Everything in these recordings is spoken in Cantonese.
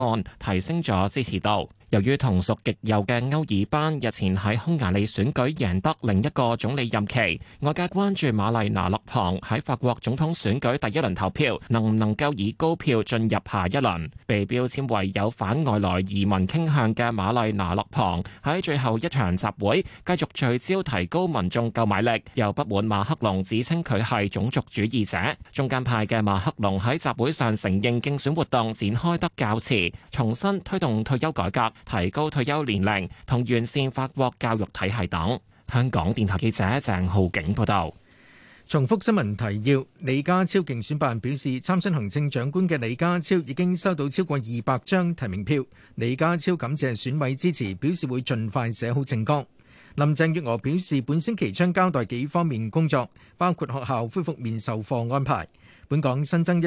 案提升咗支持度。由於同屬極右嘅歐爾班日前喺匈牙利選舉贏得另一個總理任期，外界關注瑪麗娜勒龐喺法國總統選舉第一輪投票能唔能夠以高票進入下一輪。被標籤為有反外來移民傾向嘅瑪麗娜勒龐喺最後一場集會繼續聚焦提高民眾購買力，又不滿馬克龍指稱佢係種族主義者。中間派嘅馬克龍喺集會上承認競選活動展開得較遲，重新推動退休改革，提高退休年齡同完善法國教育體系等。香港電台記者鄭浩景報道。 重複新聞提要：李家超競選辦表示，參選行政長官嘅李家超已經收到超過200張提名票。李家超感謝選委支持，表示會盡快寫好政綱。林鄭月娥表示，本星期將交代幾方面工作，包括學校恢復面授課安排。本港新增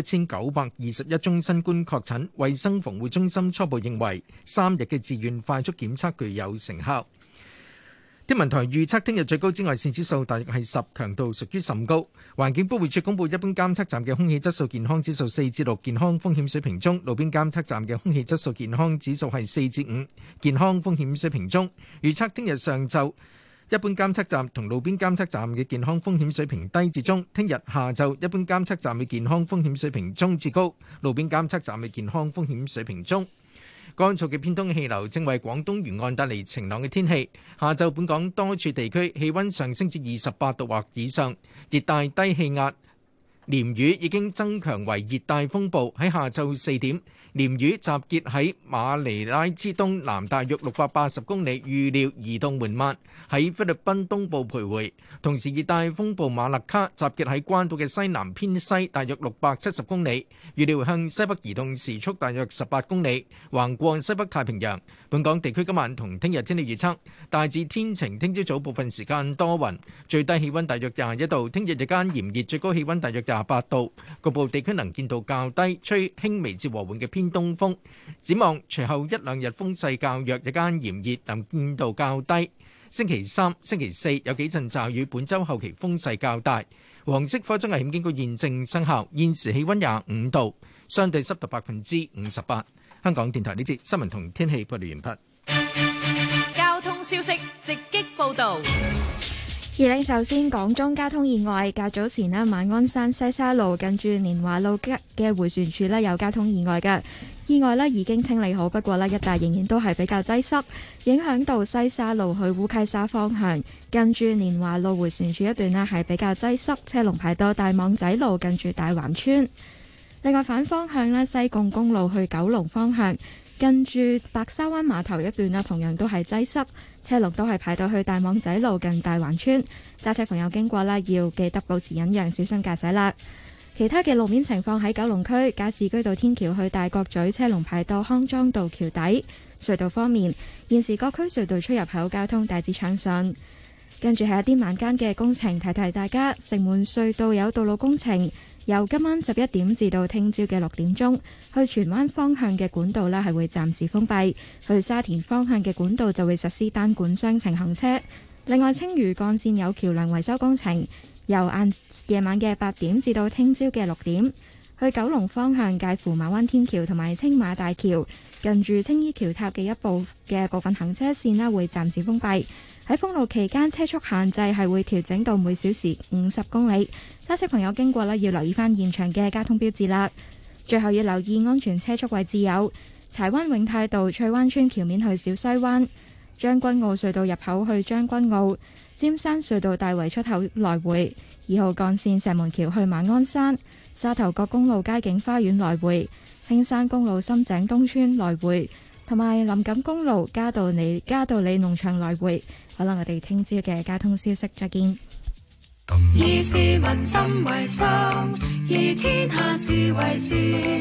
1921宗新冠確診，衛生防護中心初步認為3日嘅自願快速檢測具有成效。天文台預測聽日最高紫外線指數大約係10，強度屬於甚高。環境保護署公佈一般監測站嘅空氣質素健康指數4至6，健康風險水平中；路邊監測站嘅空氣質素健康指數係4至5，健康風險水平中。預測聽日上晝一般監測站同路邊監測站嘅健康風險水平低至中，聽日下晝一般監測站嘅健康風險水平中至高，路邊監測站嘅健康風險水平中。乾燥嘅偏東氣流正為廣東沿岸帶嚟晴朗嘅天氣，下晝本港多處地區氣溫上升至28度或以上，熱帶低氣壓鯰魚已經增強為熱帶風暴，喺下晝4點，鯰魚集結喺馬尼拉之東南大約680公里，預料移動緩慢，喺菲律賓東部徘徊。同時熱帶風暴馬勒卡集結喺關島嘅西南偏西大約670公里，預料向西北移動時速大約18公里，橫過西北太平洋。本港地區今晚同聽日天氣預測大致天晴，聽朝早部分時間多雲，最低氣溫大約21度，聽日日間炎熱，最高氣溫大約28度，局部地區能見度較低，吹輕微至和緩嘅偏東風。展望隨後一兩日風勢較弱，日間炎熱，能見度較低。星期三、星期四有幾陣驟雨，本週後期風勢較大。黃色火災危險警告現正生效。現時氣溫25度，相對濕度58%。香港電台呢節新聞同天氣報道完畢。 交通消息直擊報道。 首先講中交通意外，較早前馬鞍山西沙路近住年華路嘅迴旋處有交通意外嘅。意外已經清理好，不過一帶仍然都係比較擠塞，影響到西沙路去烏溪沙方向近住年華路迴旋處一段係比較擠塞，車龍排到大網仔路近住大環村。另外反方向西貢公路去九龍方向近住白沙灣碼頭一段同樣都係擠塞，車龍都係排到去大網仔路近大環村。揸車朋友經過要記得保持忍讓，小心駕駛啦。其他嘅路面情況喺九龍區加士居道天橋去大角咀，車龍排到康莊道橋底。隧道方面，現時各區隧道出入口交通大致暢順。跟住係一啲晚間嘅工程，提提大家，城門隧道有道路工程，由今晚11點至到聽朝嘅6點鐘，去荃灣方向嘅管道係會暫時封閉，去沙田方向嘅管道就會實施單管雙程行車。另外，青嶼幹線有橋梁維修工程，由夜晚嘅8點至到聽朝嘅6點，去九龍方向介乎馬灣天橋同埋青馬大橋近住青衣橋塔嘅部分行車線會暫時封閉。喺封路期間，車速限制係會調整到每小時50公里。揸車朋友經過要留意翻現場嘅交通標誌啦。最後要留意安全車速位置有柴灣永泰道翠灣村橋面去小西灣、將軍澳隧道入口去將軍澳、尖山隧道大圍出口來回、2號幹線石門橋去馬鞍山、沙頭角公路佳景花園來回、青山公路深井東村來回，同埋林錦公路嘉道理農場來回。好啦，我哋聽朝嘅交通消息再見。 以市民心為心，以天下事為事。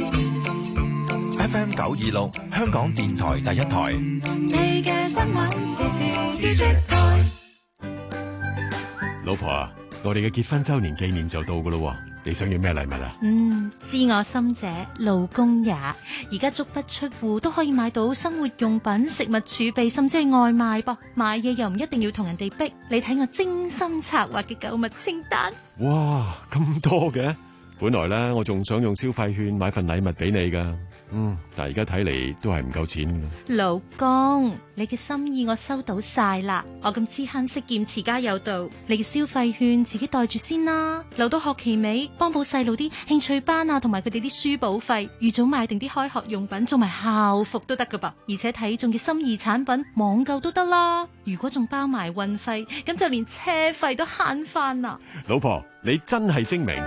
FM 926，香港電台第一台。 你嘅新聞時事知識台。 老婆啊，我哋嘅結婚周年紀念就到噶咯，你想要咩禮物啊？ 知我心者，老公也。而家足不出戶都可以買到生活用品、食物儲備，甚至係外賣噃。買嘢又唔一定要同人哋逼，你睇我精心策劃嘅購物清單。 哇，咁多嘅！ 本來咧我仲想用消費券買份禮物俾你噶，但係而家睇嚟都係唔夠錢噶。 老公，你嘅心意我收到晒啦，我咁知慳識儉持家有道，你嘅消費券自己袋住先啦，留到學期尾幫補細路啲興趣班啊，同埋佢哋啲書簿費，預早買定啲開學用品，做埋校服都得噶噃，而且睇中嘅心儀產品網購都得啦，如果仲包埋運費，咁就連車費都慳翻啦。 老婆，你真係精明。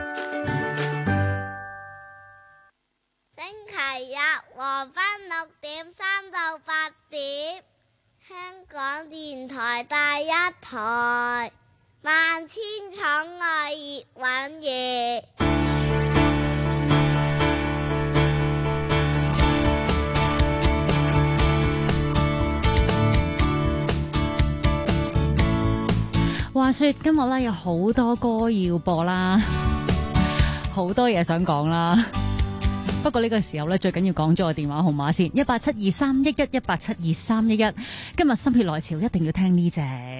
星期日黃昏6:3到8點，香港電台第一台，萬千寵愛葉允兒。 話說今日咧有好多歌要播啦，好多嘢想講啦。不過呢個時候咧，最緊要講咗個電話號碼先，1872311，1872311。今日心血來潮一定要聽呢隻。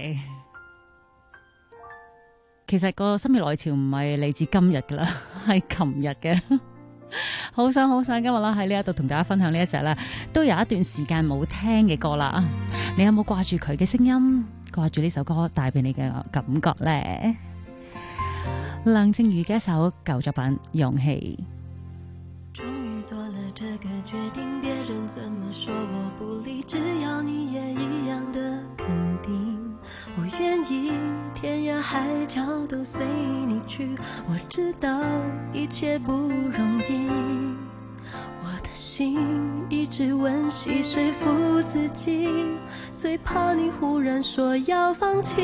其實個心血來潮唔係嚟自今日噶啦，係琴日嘅。好想今日啦喺呢一度同大家分享呢一隻咧，都有一段時間冇聽嘅歌啦。你有冇掛住佢嘅聲音？掛住呢首歌帶俾你嘅感覺咧？梁靜茹嘅一首舊作品《勇氣》。 終於做了這個決定，別人怎麼說我不理，只要你也一樣的肯定，我願意天涯海角都隨你去，我知道一切不容易，我的心一直溫習說服自己，最怕你忽然說要放棄，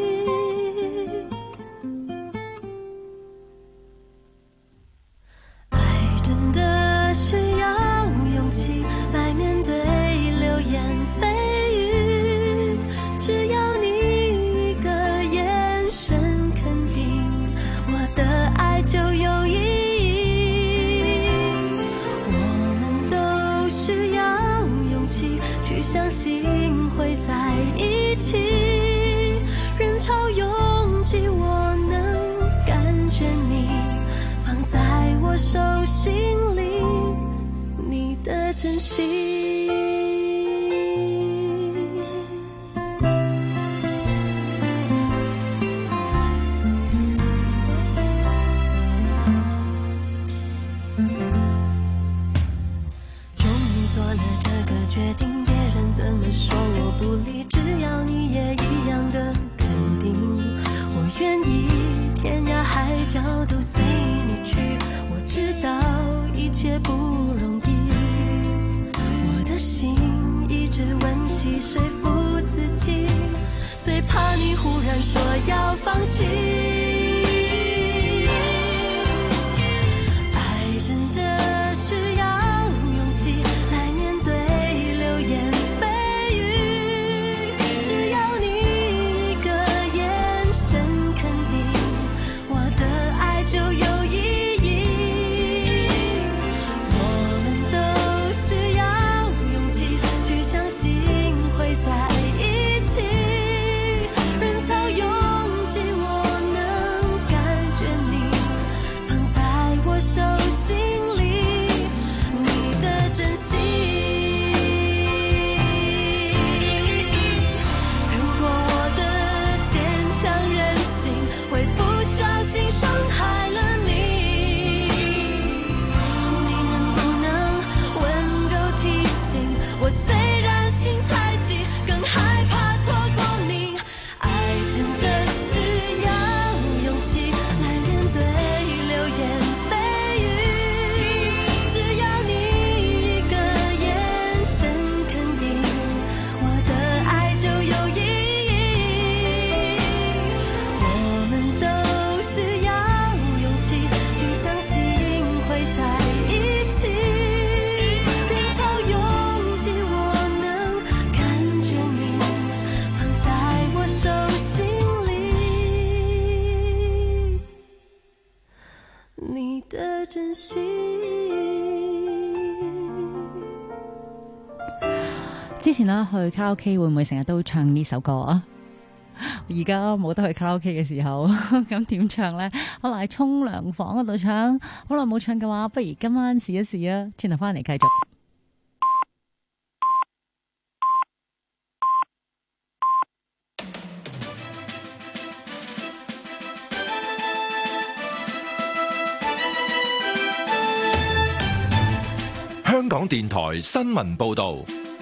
真的需要勇氣來面對流言蜚語，只要你一個眼神肯定，我的愛就有意義。我們都需要勇氣去相信會在一起，人潮擁擠我能感覺你放在我手心裡，你的真心。終於做了這個決定，別人怎麼說我不理，只要你也一樣的肯定，我願意天涯海角都隨你去，我知道一切不容易，我的心一直溫習說服自己，最怕你忽然說要放棄，愛真的需要勇氣來面對流言蜚語，只要你一個眼神肯定，我的愛就有意義。我們都需要勇氣去相信會在一起，人潮擁擠我能感覺你放在我手心裡，你的真心。如果我的堅強任性會不小心傷害了你，你能不能溫柔提醒我，雖然心太急，更害怕錯過你。愛真的需要勇氣來面對流言蜚語，只要你一個眼神肯定，我的愛就有意義。我們都需要勇氣去相信會在一起，人潮擁擠我能感覺你放在我手心裡，你的真心。 之前啦去卡拉 OK 會唔會成日都唱呢首歌啊？ 而家冇得去卡拉 OK 嘅時候，咁點唱呢？可能喺沖涼房嗰度唱。好耐冇唱嘅話，不如今晚試一試啊！轉頭翻嚟繼續。 香港電台新聞報導。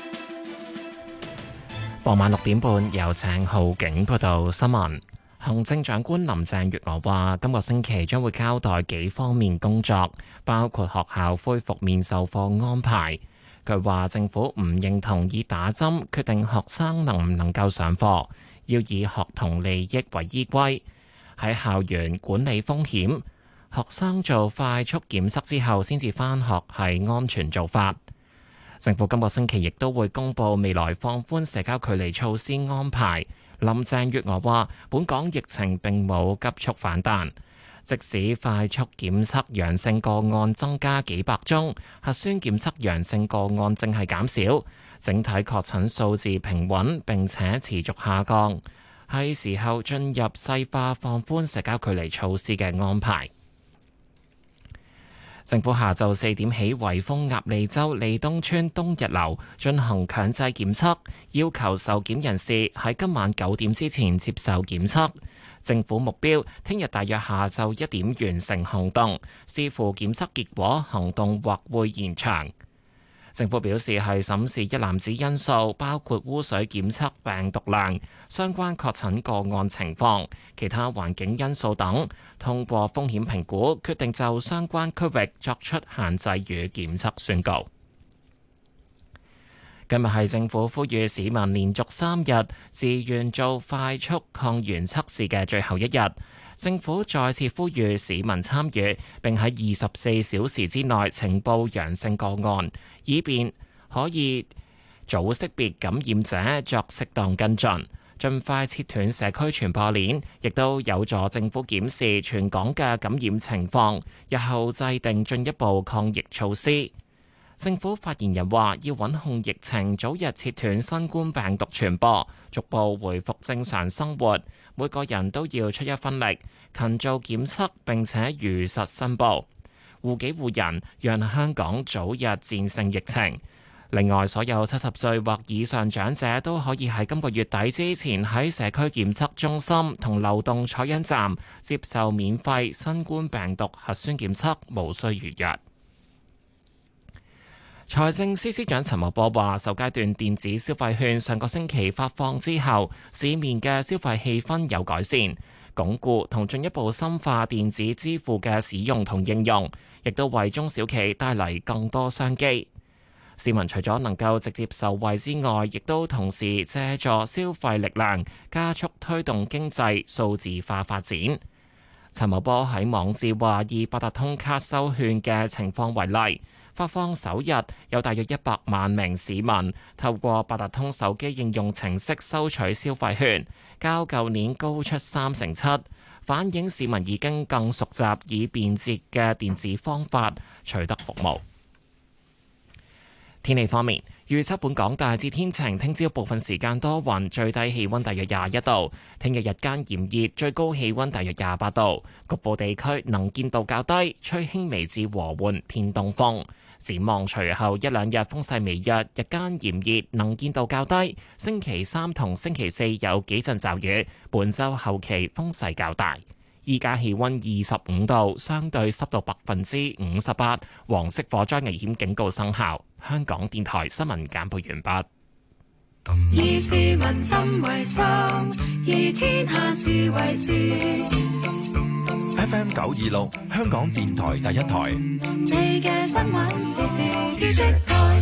傍晚6點半，由鄭浩景報道新聞。行政長官林鄭月娥話：今個星期將會交代幾方面工作，包括學校恢復面授課安排。佢話政府唔認同以打針決定學生能唔能夠上課，要以學童利益為依歸，喺校園管理風險。學生做快速檢測之後先至返學係安全做法。政府今個星期亦都會公布未來放寬社交距離措施安排。林鄭月娥話：本港疫情並冇急速反彈，即使快速檢測陽性個案增加幾百宗，核酸檢測陽性個案正係減少，整體確診數字平穩並且持續下降，係時候進入細化放寬社交距離措施嘅安排。政府下晝4點起，圍封鴨脷洲利東村東日樓進行強制檢測，要求受檢人士喺今晚9點之前接受檢測。政府目標聽日大約下晝1點完成行動，視乎檢測結果，行動或會延長。政府表示係審視一籃子因素，包括污水檢測病毒量、相關確診個案情況、其他環境因素等，通過風險評估，決定就相關區域作出限制與檢測宣告。今日係政府呼籲市民連續3日自願做快速抗原測試嘅最後一日。政府再次呼籲市民參與，並喺24小時之內呈報陽性個案，以便可以早識別感染者作適當跟進，盡快切斷社區傳播鏈，亦都有助政府檢視全港嘅感染情況，日後制定進一步抗疫措施。政府發言人話：要穩控疫情，早日切斷新冠病毒傳播，逐步回復正常生活。每個人都要出一分力，勤做檢測並且如實申報，護己護人，讓香港早日戰勝疫情。另外，所有70歲或以上長者都可以喺今個月底之前喺社區檢測中心同流動採樣站接受免費新冠病毒核酸檢測，無需預約。財政司司長陳茂波話：首階段電子消費券上個星期發放之後，市面嘅消費氣氛有改善，鞏固同進一步深化電子支付嘅使用同應用，亦都為中小企帶嚟更多商機。市民除咗能夠直接受惠之外，亦都同時借助消費力量，加速推動經濟數字化發展。陳茂波喺網誌話：以八達通卡收券嘅情況為例，發放首日有大約100萬名市民透過八達通手機應用程式收取消費券，較舊年高出7%，反映市民已經更熟習以便捷嘅電子方法取得服務。天氣方面，預測本港大致天晴，聽朝部分時間多雲，最低氣溫大約21度。聽日日間炎熱，最高氣溫大約28度，局部地區能見度較低，吹輕微至和緩偏東風。展望隨後1-2日風勢微弱，日間炎熱，能見度較低。星期3同星期4有幾陣驟雨，本週後期風勢較大。依家氣溫25度，相對濕度58%，黃色火災危險警告生效。香港電台新聞簡報完畢。 以市民心為心，以天下事為事。 FM 926，香港電台第一台。 你嘅新聞時事知識台。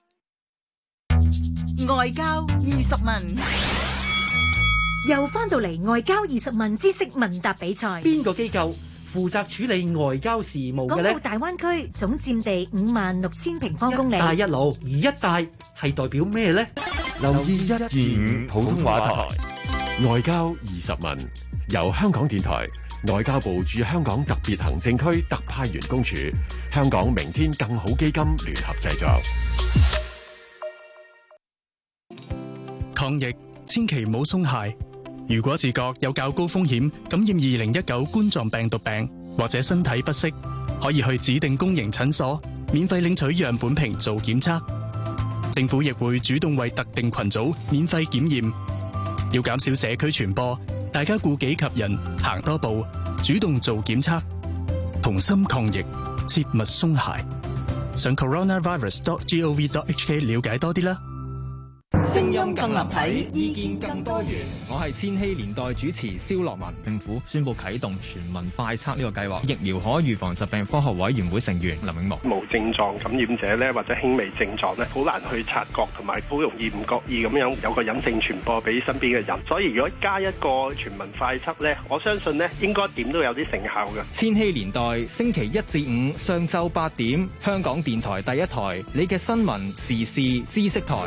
外交20問。 又翻到嚟外交20問知識問答比賽， 邊個機構負責處理外交事務嘅呢？ 港澳大灣區總佔地56,000平方公里。 一帶一路，而一帶係代表咩呢？ 留意125普通話台外交20問，由香港電台、外交部駐香港特別行政區特派員公署、香港明天更好基金聯合製作。 抗疫千祈唔好鬆懈。 如果自覺有較高風險感染2019冠狀病毒病或者身體不適，可以去指定公營診所免費領取樣本瓶做檢測。政府亦會主動為特定群組免費檢驗。要減少社區傳播，大家顧己及人，行多步，主動做檢測，同心抗疫，切勿鬆懈。上 coronavirus.gov.hk 了解多啲啦。 聲音更立體，意見更多元。我係千禧年代主持蕭樂文。政府宣布啟動全民快測呢個計劃。疫苗可預防疾病科學委員會成員林永樂。 無症狀感染者咧，或者輕微症狀咧，好難去察覺，同埋好容易唔覺意咁樣有個隱性傳播俾身邊嘅人。所以如果加一個全民快測咧，我相信咧應該點都有啲成效嘅。 千禧年代星期1至5上晝8點，香港電台第一台，你嘅新聞時事知識台。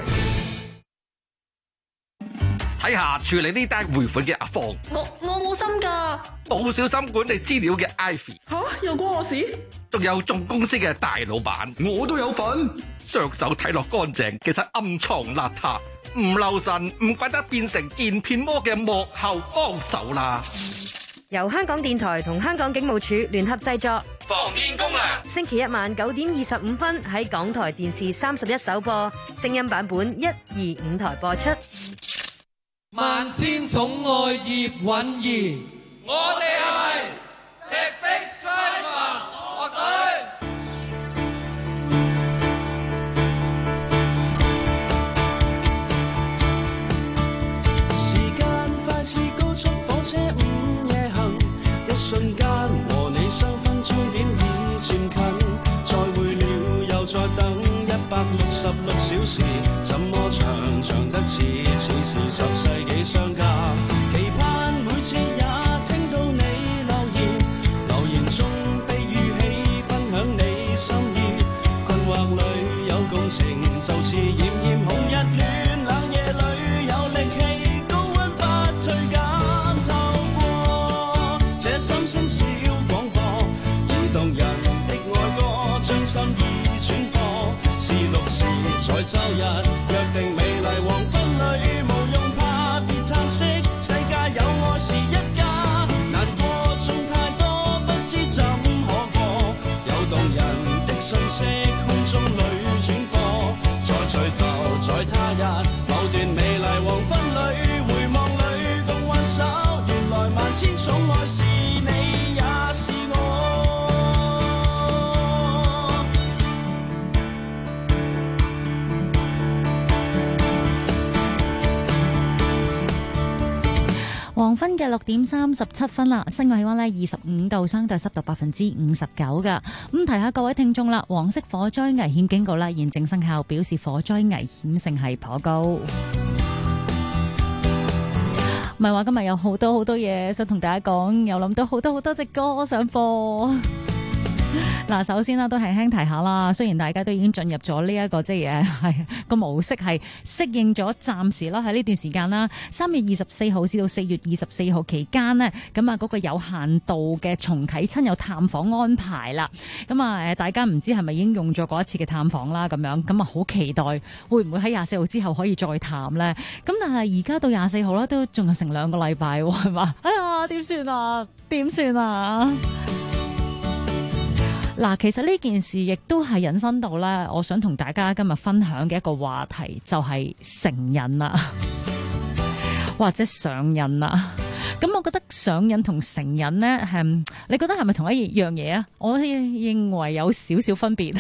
睇下處理呢單匯款嘅阿芳， 我冇心㗎， 冇小心管理資料嘅 Ivy， 又關我事？ 仲有眾公司嘅大老闆， 我都有份。 雙手睇落乾淨，其實暗藏邋遢，唔留神唔怪得變成電騙魔嘅幕後幫手啦。 由香港電台同香港警務處聯合製作， 防騙攻略。 星期一晚9點25分喺港台電視31首播，聲音版本1、2、5台播出。 萬千寵愛葉韻儀，我哋係石壁 Strikers 樂隊。 時間快似高速火車午夜行，一瞬間和你相分終點已漸近，再會了又再等166小時，怎麼長得似是10世紀相隔，期盼每次也聽到你留言中被語氣分享你心意，困惑裏有共情，就似炎紅日戀，冷夜裏有力氣，高溫不退減，透過這心聲小廣播，搖動人的愛歌，將心意轉播，是6時在週日約定美麗黃昏裏。世界有愛是一家，難過中太多，不知怎可過，有動人的訊息空中裏轉播，再聚頭在他日某段美麗黃昏裏，回望裏共挽手，原來萬千寵愛是你也是我。 黃昏嘅6點37分啦，室外氣溫呢25度，相對濕度59%噶。咁提下各位聽眾啦，黃色火災危險警告啦現正生效，表示火災危險性係頗高。唔係話今日有好多嘢想同大家講，又諗到好多隻歌想播。嗱，首先啦，都係輕提下啦。雖然大家都已經進入咗呢一個即係個模式，係適應咗暫時啦。喺呢段時間啦，3月24號至到4月24號期間呢，咁啊嗰個有限度嘅重啟親友探訪安排啦。咁啊大家唔知係咪已經用咗嗰一次嘅探訪啦？咁樣咁啊，好期待會唔會喺24號之後可以再探呢？咁但係而家到24號啦，都仲有成2個禮拜喎，係嘛？哎呀，點算啊？點算啊？嗱，其實呢件事亦都係引申到咧，我想同大家今日分享嘅一個話題，就係成癮啦，或者上癮啦。咁我覺得上癮同成癮呢，你覺得係咪同一樣嘢啊？我認為有少少分別。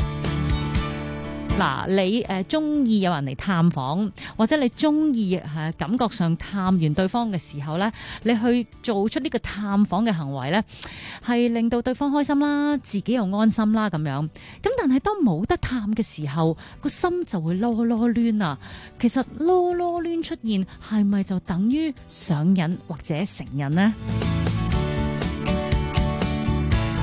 嗱，你中意有人嚟探訪，或者你中意感覺上探完對方嘅時候呢，你去做出呢個探訪嘅行為呢，係令到對方開心啦，自己又安心啦咁樣。咁但係當冇得探嘅時候，個心就會囉囉攣啊。其實囉囉攣出現係咪就等於上癮或者成癮呢？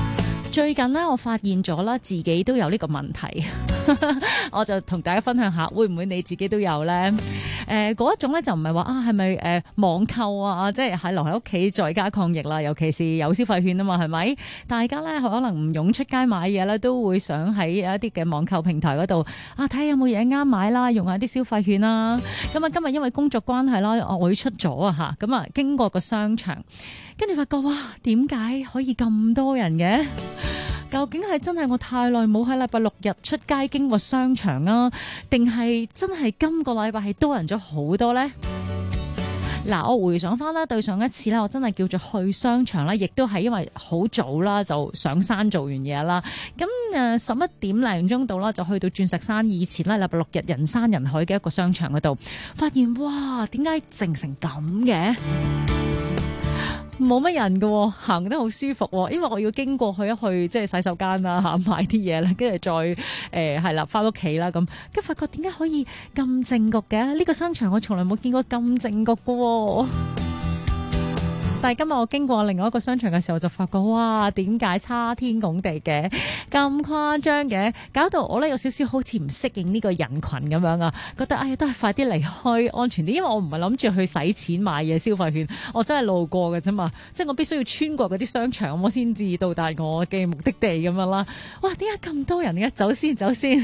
最近呢，我發現咗啦，自己都有呢個問題，我就同大家分享下，會唔會你自己都有呢？嗰一種咧就唔係話係咪網購啊，即係留喺屋企在家抗疫啦，尤其是有消費券啊嘛，係咪？大家咧可能唔湧出街買嘢咧，都會想喺一啲嘅網購平台嗰度睇下有冇嘢啱買啦，用下啲消費券啦。咁啊，今日因為工作關係啦，我要出咗啊嚇，咁啊經過個商場，跟住發覺哇，點解可以咁多人嘅？究竟係真係我太耐冇喺禮拜六日出街經過商場啊，定係真係今個禮拜係多人咗好多呢？嗱，我回想翻啦，對上一次咧，我真係叫做去商場啦，亦都係因為好早啦，就上山做完嘢啦。咁11點零鐘度啦，就去到鑽石山以前咧，禮拜六日人山人海嘅一個商場嗰度，發現哇，點解靜成咁嘅？冇乜人嘅，行得好舒服，因為我要經過去一去即係洗手間啦嚇，買啲嘢啦，跟住再係啦翻屋企啦咁，跟住發覺點解可以咁靜局嘅？呢個商場我從來冇見過咁靜局嘅。但係今日我經過另外一個商場嘅時候，就發覺哇，點解差天共地嘅咁誇張嘅，搞到我咧有少少好似唔適應呢個人群咁樣啊，覺得都係快啲離開安全啲，因為我唔係諗住去使錢買嘢消費券，我真係路過嘅啫嘛，即係我必須要穿過嗰啲商場，我先至到達我嘅目的地咁樣啦。哇，點解咁多人嘅？走先。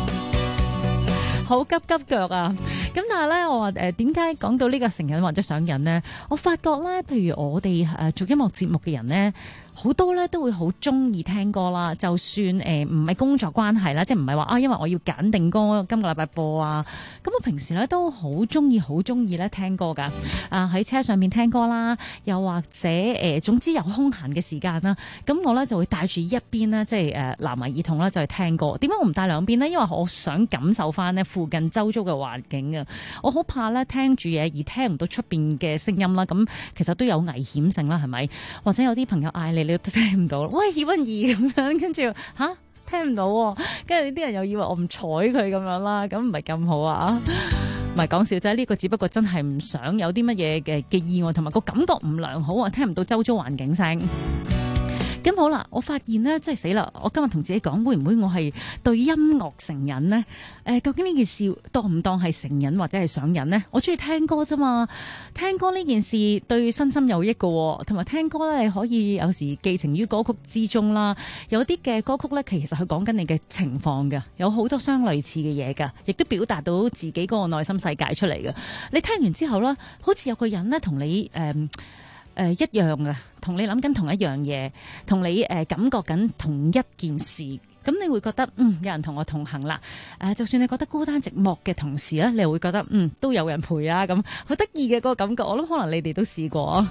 好急腳啊！咁但係咧，我話點解講到呢個成癮或者上癮呢？我發覺咧，譬如我哋做音樂節目嘅人呢，好多咧都會好中意聽歌啦。就算唔係工作關係啦，即係唔係話因為我要揀定歌今個禮拜播啊。咁我平時咧都好中意咧聽歌㗎。喺車上面聽歌啦，又或者總之有空閒嘅時間啦，咁我咧就會帶住一邊咧，即係藍牙耳筒啦，就去聽歌。點解我唔帶兩邊呢？因為我想感受翻呢附近周遭嘅環境啊。我好怕咧聽住嘢而聽唔到出邊嘅聲音啦。咁其實都有危險性啦，係咪？或者有啲朋友嗌你都聽唔到，喂，葉韻儀咁樣，跟住聽唔到，跟住啲人又以為我唔睬佢咁樣啦，咁唔係咁好啊！唔係講笑啫，呢個只不過真係唔想有啲乜嘢嘅意外，同埋個感覺唔良好啊，聽唔到周遭環境聲。咁好啦，我發現呢，真係死啦！我今日同自己講，會唔會我係對音樂成癮呢？究竟呢件事當唔當係成癮或者係上癮呢？我中意聽歌啫嘛，聽歌呢件事對身心有益嘅，同埋聽歌咧，你可以有時寄情於歌曲之中啦。有啲嘅歌曲咧，其實佢講緊你嘅情況嘅，有好多相類似嘅嘢噶，亦都表達到自己嗰個內心世界出嚟嘅。你聽完之後咧，好似有個人咧同你一樣嘅，同你諗緊同一樣嘢，同你感覺緊同一件事，咁你會覺得有人同我同行啦。就算你覺得孤單寂寞嘅同時咧，你會覺得都有人陪啊，咁好得意嘅嗰個感覺。我諗可能你哋都試過。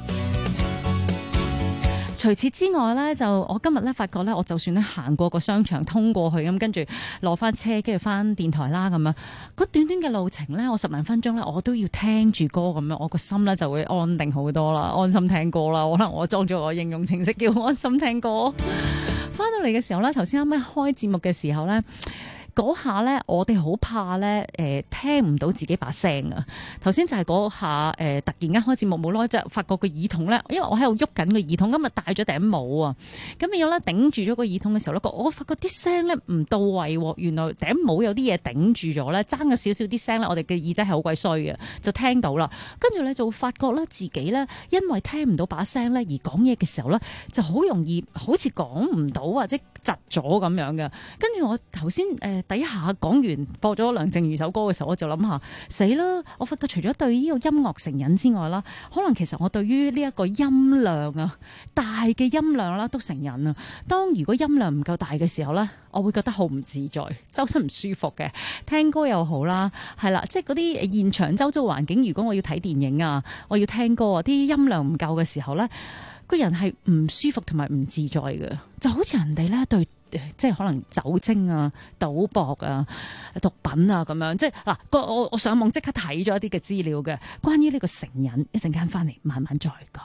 除此之外咧，就我今日咧發覺咧，我就算咧行過個商場通過去咁，跟住落翻車，跟住翻電台啦咁樣，嗰短短嘅路程咧，我10零分鐘咧，我都要聽住歌咁樣，我個心咧就會安定好多啦，安心聽歌啦。可能我裝咗個應用程式叫安心聽歌。翻到嚟嘅時候咧，頭先啱啱開節目嘅時候咧，嗰下咧，我哋好怕咧，聽唔到自己把聲啊！頭先就係嗰下，突然間開節目冇耐，就發覺個耳筒咧，因為我喺度喐緊個耳筒，今日戴咗頂帽啊，咁變咗咧頂住咗個耳筒嘅時候咧，我發覺啲聲咧唔到位喎，原來頂帽有啲嘢頂住咗咧，爭咗少少啲聲咧，我哋嘅耳仔係好鬼衰嘅，就聽到啦。跟住咧就會發覺咧自己咧，因為聽唔到把聲咧而講嘢嘅時候咧，就好容易好似講唔到或者窒咗咁樣嘅。跟住我頭先第一下講完播咗梁靜茹首歌嘅時候，我就諗下死啦！我發覺除咗對呢個音樂成癮之外啦，可能其實我對於呢一個音量啊，大嘅音量啦都成癮啊。當如果音量唔夠大嘅時候咧，我會覺得好唔自在，周身唔舒服嘅。聽歌又好啦，係啦，即係嗰啲現場周遭環境，如果我要睇電影啊，我要聽歌啊，啲音量唔夠嘅時候咧，個人係唔舒服同埋唔自在嘅，就好似人哋咧對。即係可能酒精啊、賭博啊、毒品啊咁樣，即係嗱，我上網即刻睇咗一啲嘅資料嘅，關於呢個成癮，一陣間翻嚟慢慢再講。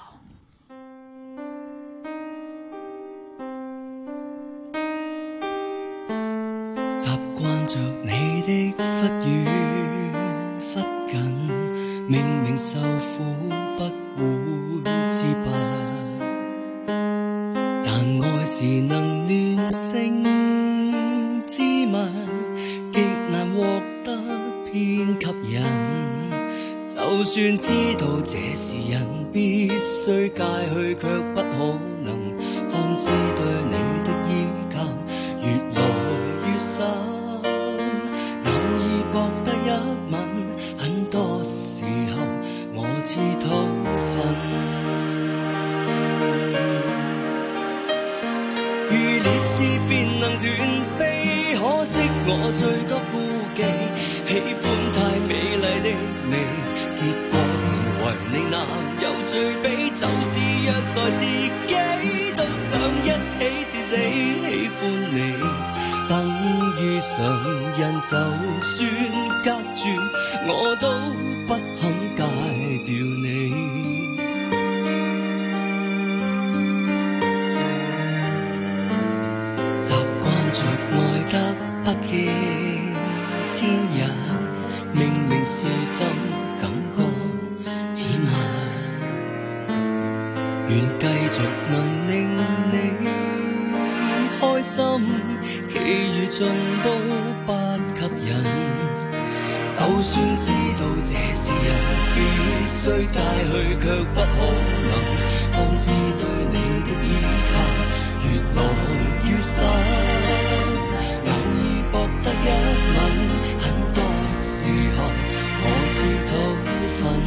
習慣着你的忽遠忽近，明明受苦不會自拔，但愛是時能亂性之物，極難獲得偏吸引。就算知道這是人必須戒去，卻不可能，方知對你的依靠越來越深。偶爾博得一吻，很多時候我知土分。如烈士便能斷臂，可惜我最多顧忌，喜歡太美麗的你，結果成為你男友最比，就是虐待自己，都想一起至死。喜歡你等於常人，就算隔絕我都不肯戒掉你。習慣着愛得不見天日，明明是真感覺此晚，願繼續能令你開心，其餘盡都不吸引。就算知道這是人必須戒去，卻不可能，方知對你的依靠越來越深。偶爾博得一吻，很多時候我知土分。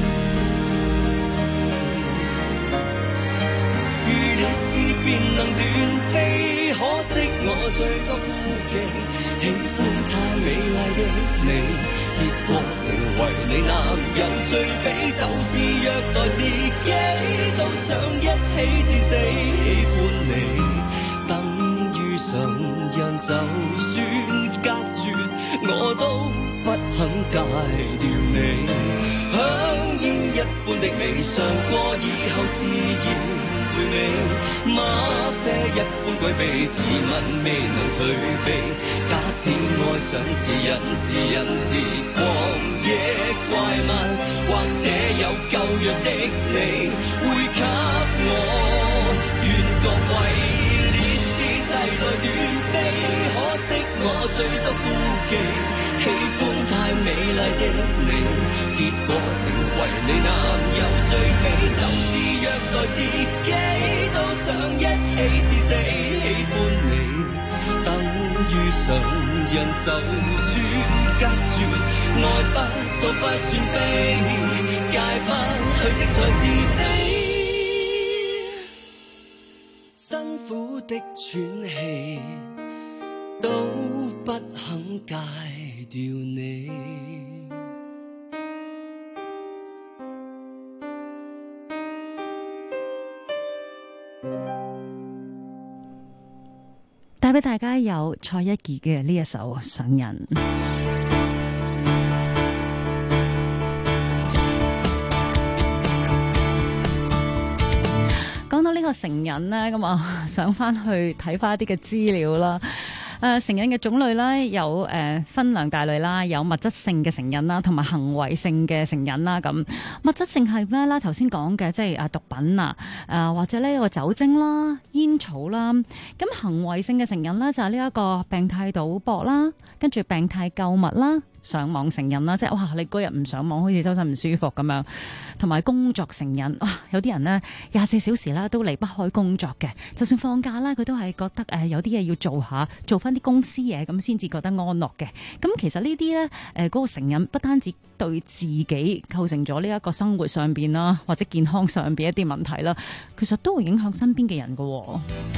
如烈士便能斷臂，可惜我最多顧忌，喜歡太美麗的你，結果成為你男友最比，就是虐待自己，都想一起至死。喜歡你等於常人，就算隔絕我都不肯戒掉你。香煙一般的味嘗過以後自然回味，嗎啡一般詭秘，自問未能退避。假使愛上是人是狂野怪物，或者有舊約的你會給我願各為烈士齊來斷臂。可惜我最多顧忌，喜歡太美麗的你，結果成為你男友最比，就是虐待自己，都想一起至死。喜歡你等於常人，就算隔絕愛不都不算悲，戒不去的才自卑，辛苦的喘氣都不肯戒掉你。 帶俾大家有蔡一傑嘅呢一首《上人》。講到呢個成癮呢，咁啊上翻去睇翻一啲嘅資料啦。成癮嘅種類咧有分兩大類啦，有物質性嘅成癮啦，同埋行為性嘅成癮啦。咁物質性係咩咧？頭先講嘅即係毒品啊，或者呢個酒精啦、煙草啦。咁行為性嘅成癮咧就係呢一個病態賭博啦，跟住病態購物啦。上網成癮啦，即係哇！你嗰日唔上網，好似周身唔舒服咁樣。同埋工作成癮，哇！有啲人呢24小時啦都離不開工作嘅，就算放假啦，佢都係覺得有啲嘢要做下，做翻啲公司嘢咁先至覺得安樂嘅。咁其實呢啲呢，嗰個成癮不單止對自己構成咗呢一個生活上邊啦，或者健康上邊一啲問題啦，其實都會影響身邊嘅人㗎喎。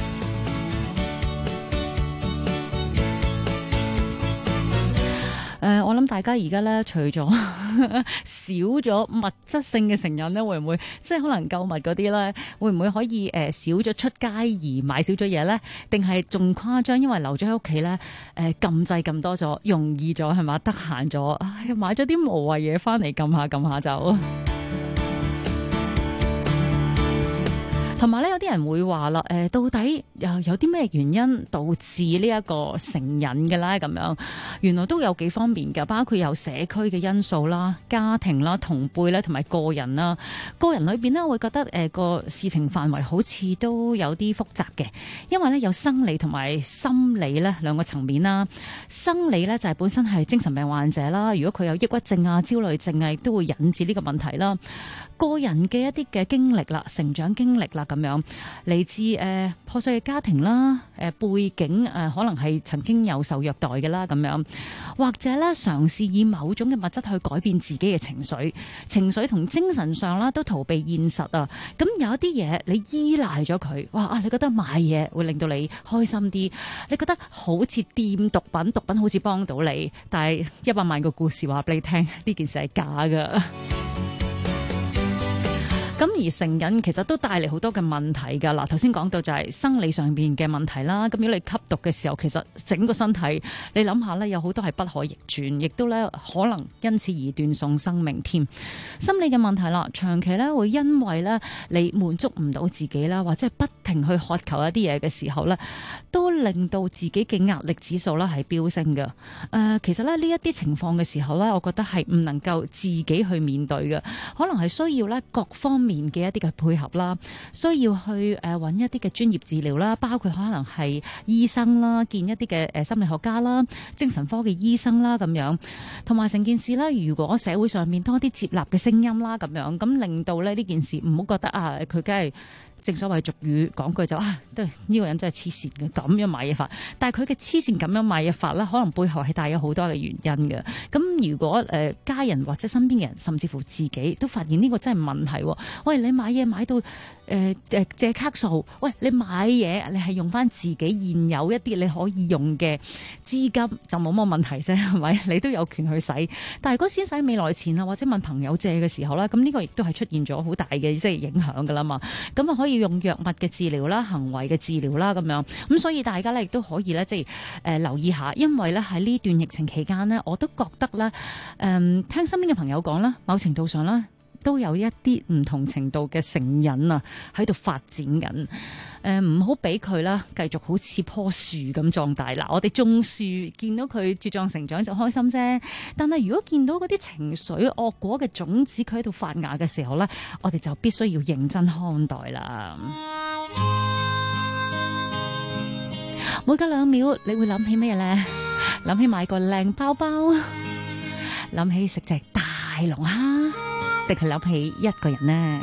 我諗大家而家咧，除咗少咗物質性嘅成癮咧，會唔會即係可能購物嗰啲咧，會唔會可以少咗出街而買少咗嘢咧？定係仲誇張，因為留咗喺屋企咧，撳掣撳多咗，容易咗係嘛？得閒咗，唉，買咗啲無謂嘢翻嚟撳下就。 同埋咧，有啲人會話啦，到底又有啲咩原因導致呢一個成癮嘅咧？咁樣原來都有幾方面嘅，包括有社區嘅因素啦、家庭啦、同輩咧，同埋個人啦。個人裏邊咧，我會覺得個事情範圍好似都有啲複雜嘅，因為咧有生理同埋心理咧兩個層面啦。生理咧就係本身係精神病患者啦，如果佢有抑鬱症啊、焦慮症啊，亦都會引致呢個問題啦。個人嘅一啲嘅經歷啦、成長經歷啦咁樣，嚟自破碎嘅家庭啦、背景可能係曾經有受虐待嘅啦咁樣，或者咧嘗試以某種嘅物質去改變自己嘅情緒同精神上啦都逃避現實啊。咁有一啲嘢你依賴咗佢，哇！你覺得買嘢會令到你開心啲，你覺得好似掂毒品好似幫到你，但係100萬個故事話俾你聽，呢件事係假㗎。咁而成癮其實都帶嚟好多嘅問題㗎。嗱，頭先講到就係生理上邊嘅問題啦。咁如果你吸毒嘅時候，其實整個身體你諗下咧，有好多係不可逆轉，亦都咧可能因此而斷送生命添。心理嘅問題啦，長期咧會因為咧你滿足唔到自己啦，或者係不停去渴求一啲嘢嘅時候咧，都令到自己嘅壓力指數咧係飆升嘅。其實咧呢一啲情況嘅時候咧，我覺得係唔能夠自己去面對嘅，可能係需要咧各方面嘅一啲嘅配合啦，需要去揾一啲嘅專業治療啦，包括可能係醫生啦，見一啲嘅心理學家啦、精神科嘅醫生啦咁樣，同埋成件事啦，如果社會上面多啲接納嘅聲音啦咁樣，咁令到咧呢件事唔好覺得啊，佢梗係。正所謂俗語講句就都係呢個人真係黐線嘅，咁樣買嘢法。但係佢嘅黐線咁樣買嘢法咧，可能背後係帶有好多嘅原因嘅。咁如果家人或者身邊嘅人，甚至乎自己都發現呢個真係問題。喂，你買嘢買到借卡數，喂，你買嘢你係用翻自己現有一啲你可以用嘅資金就冇乜問題啫，係咪？你都有權去使。但係嗰時使未來錢啊，或者問朋友借嘅時候咧，咁呢個亦都係出現咗好大嘅即係影響㗎啦嘛。咁啊可以用藥物嘅治療啦、行為嘅治療啦咁樣，咁所以大家咧亦都可以咧即係留意下，因為咧喺呢段疫情期間呢，我都覺得咧聽身邊嘅朋友講啦，某程度上咧都有一啲唔同程度嘅成癮啊喺度發展緊。唔好俾佢啦，繼續好似棵樹咁壯大。嗱，我哋種樹見到佢茁壯成長就開心啫。但係如果見到嗰啲情緒惡果嘅種子佢喺度發芽嘅時候咧，我哋就必須要認真看待啦。每隔2秒，你會諗起咩咧？諗起買個靚包包，諗起食隻大龍蝦，定係諗起一個人呢？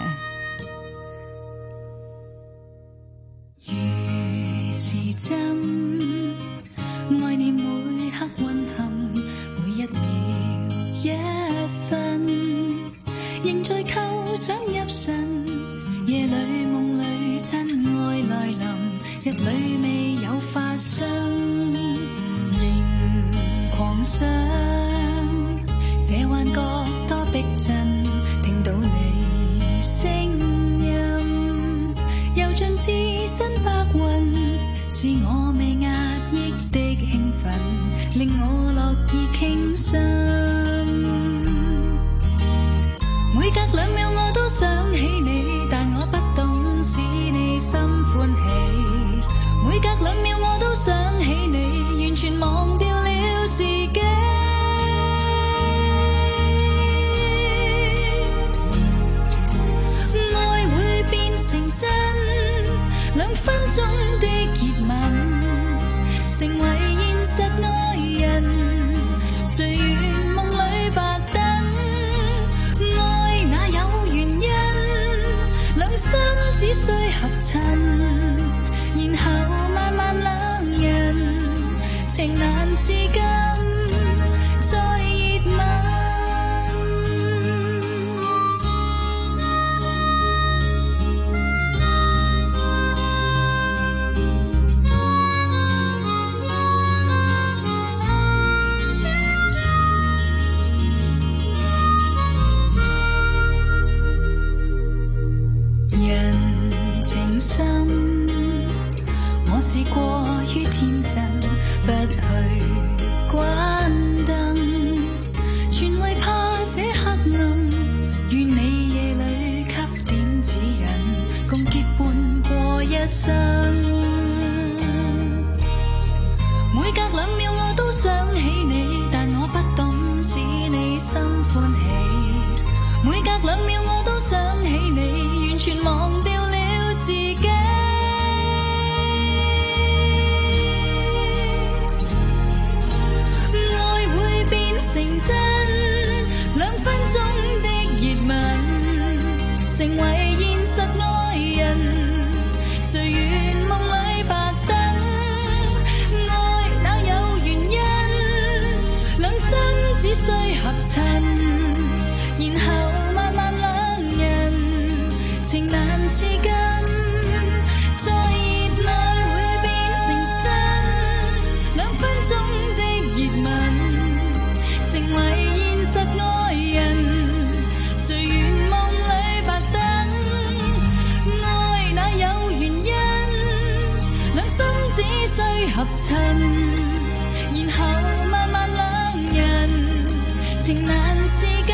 如是真，愛你每刻溫馨，每1秒1分，仍在構想入神。夜裏夢裏真愛來臨，日裏未有發生，仍狂想這幻覺多逼真，聽到你聲音，又像置身白雲，是我未壓抑的興奮，令我樂意傾心。每隔2秒我都想起你，但我不懂使你心歡喜。每隔2秒我都想起你，完全忘掉了自己。愛會變成真，2分鐘的熱吻，成為現實愛人，誰願夢裏白等？愛哪有原因？兩心只需合襯，然後慢慢兩人，情難自禁，再熱吻。我是過於天真，不去關成為現實愛人，誰願夢裏白等？愛哪有原因？兩心只需合襯，然後慢慢兩人情難自禁，在熱愛會變成真，兩分鐘的熱吻成為現實愛人，誰願夢裏白等？愛哪有原因？兩心只需合襯，然後慢慢兩人情難自禁。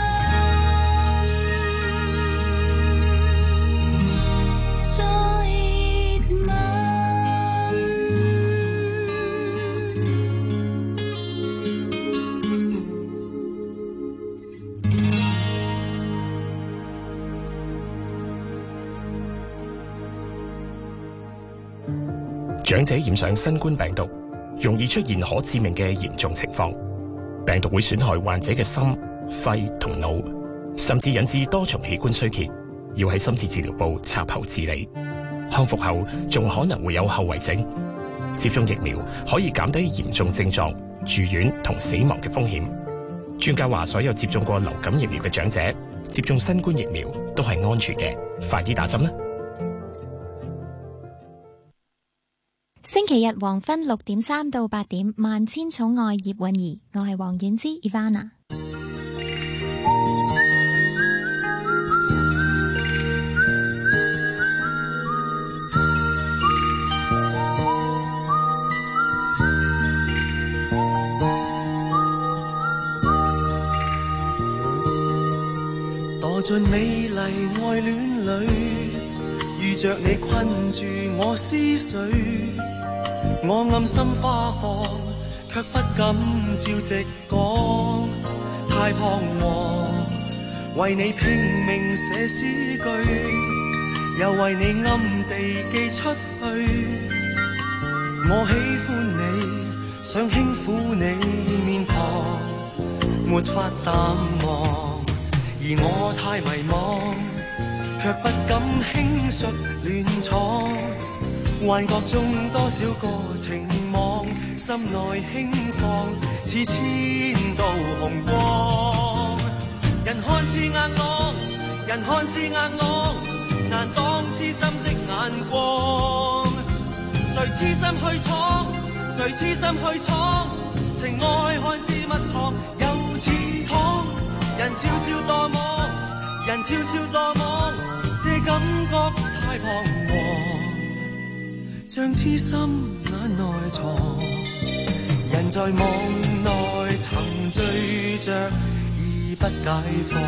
長者染上新冠病毒，容易出現可致命嘅嚴重情況。病毒會損害患者嘅心、肺同腦，甚至引致多重器官衰竭，要喺深切治療部插喉治理。康復後仲可能會有後遺症。接種疫苗可以減低嚴重症狀、住院同死亡嘅風險。專家話，所有接種過流感疫苗嘅長者接種新冠疫苗都係安全嘅，快啲打針啦！ 星期日黃昏6:3到8點，萬千寵愛葉韻儀，我係黃婉之 Ivana。 墮進美麗愛戀裏，遇着你困住我思緒。我暗心花放，卻不敢照直講，太彷徨。為你拼命寫詩句，又為你暗地寄出去。我喜歡你，想輕撫你面龐，沒法淡忘。而我太迷惘，卻不敢輕率亂闖。幻覺中多少個情網，心內輕放，似千道紅光。人看似硬朗，人看似硬朗，難擋痴心的眼光。誰痴心去闖，誰痴心去闖，情愛看似蜜糖又似糖。人悄悄墮網，人悄悄墮網，這感覺太彷徨。像痴心眼內藏，人在網內沉醉着，已不解放。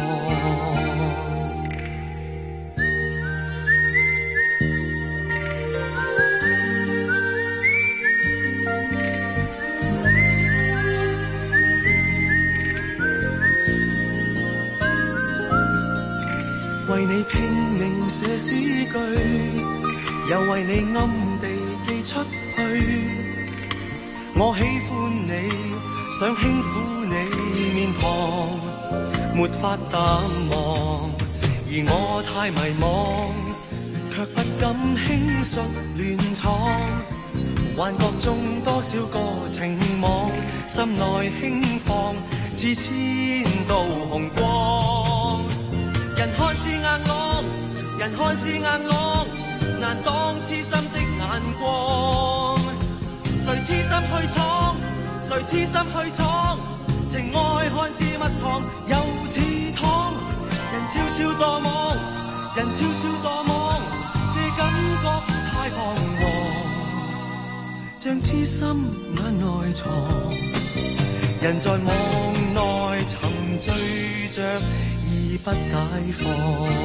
為你拼命寫詩句，又為你暗地寄出去。我喜歡你，想輕撫你面龐，沒法淡忘。而我太迷惘，卻不敢輕率亂闖。幻覺中多少個情網，心內輕放，似千道紅光。人看似硬朗，人看似硬朗，難擋痴心的眼光。誰痴心去闖，誰痴心去闖，情愛看似蜜糖又似糖。人悄悄墮網，人悄悄墮網，這感覺太彷徨。像痴心眼內藏，人在網內沉醉着，已不解放。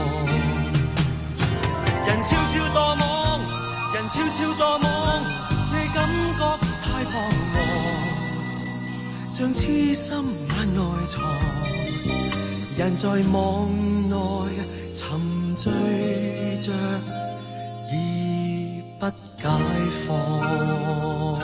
人悄悄墮網，人悄悄墮網，這感覺太彷徨。像痴心眼內藏，人在網內沉醉着，已不解放。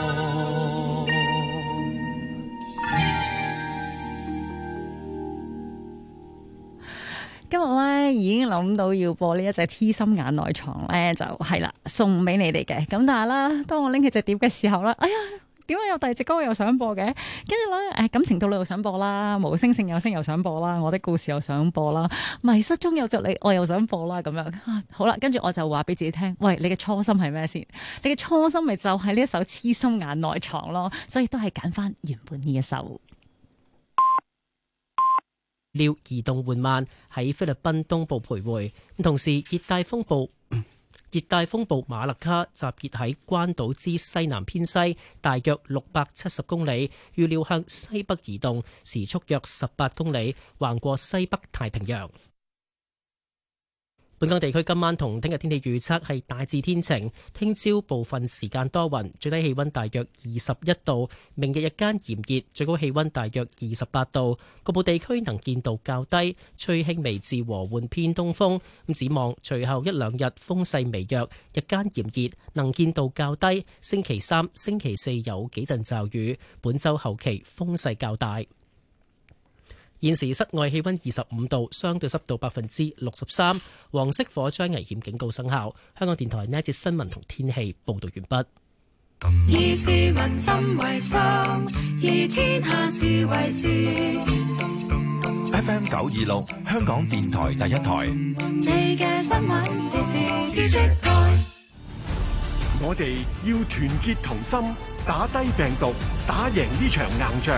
今日咧已經諗到要播呢一隻痴心眼內藏咧，就係啦，送俾你哋嘅。咁但係啦，當我拎起隻碟嘅時候啦，哎呀，點解有第二隻歌我又想播嘅？跟住咧，感情到你又想播啦，無聲勝有聲又想播啦，我的故事又想播啦，迷失中有着你我又想播啦，咁樣好啦。跟住我就話俾自己聽，喂，你嘅初心係咩先？你嘅初心咪就係呢一首痴心眼內藏咯，所以都係揀翻原本呢一首。 料移動緩慢喺菲律賓東部徘徊，同時熱帶風暴馬勒卡集結喺關島之西南偏西，大約670公里，預料向西北移動，時速約18公里，橫過西北太平洋。本港地區今晚同聽日天氣預測係大致天晴，聽朝部分時間多雲，最低氣溫大約21度。明日日間炎熱，最高氣溫大約28度。局部地區能見度較低，吹輕微至和緩偏東風。咁展望隨後一兩日風勢微弱，日間炎熱，能見度較低。星期三、星期四有幾陣驟雨。本週後期風勢較大。現時室外氣溫25度，相對濕度63%，黃色火災危險警告生效。香港電台呢一節新聞同天氣報道完畢。 以市民心為心，以天下事為事。 FM 926，香港電台第一台。 你嘅新聞時事知識台。 我哋要團結同心，打低病毒，打贏呢場硬仗。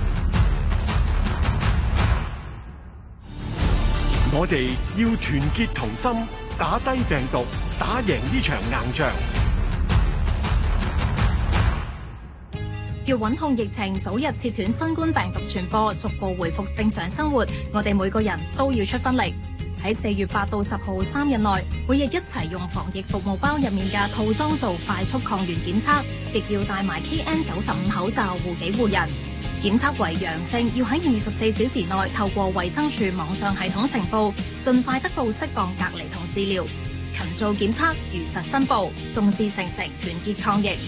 我哋要團結同心，打低病毒，打贏呢場硬仗。 要穩控疫情，早日切斷新冠病毒傳播，逐步回復正常生活，我哋每個人都要出分力。喺4月8到10號3日內，每日一齊用防疫服務包入面嘅套裝做快速抗原檢測，亦要戴埋 KN95 口罩護己護人。檢測為陽性，要喺24小時內透過衛生署網上系統呈報，盡快得到適當隔離同治療。勤做檢測，如實申報，眾志成城，團結抗疫。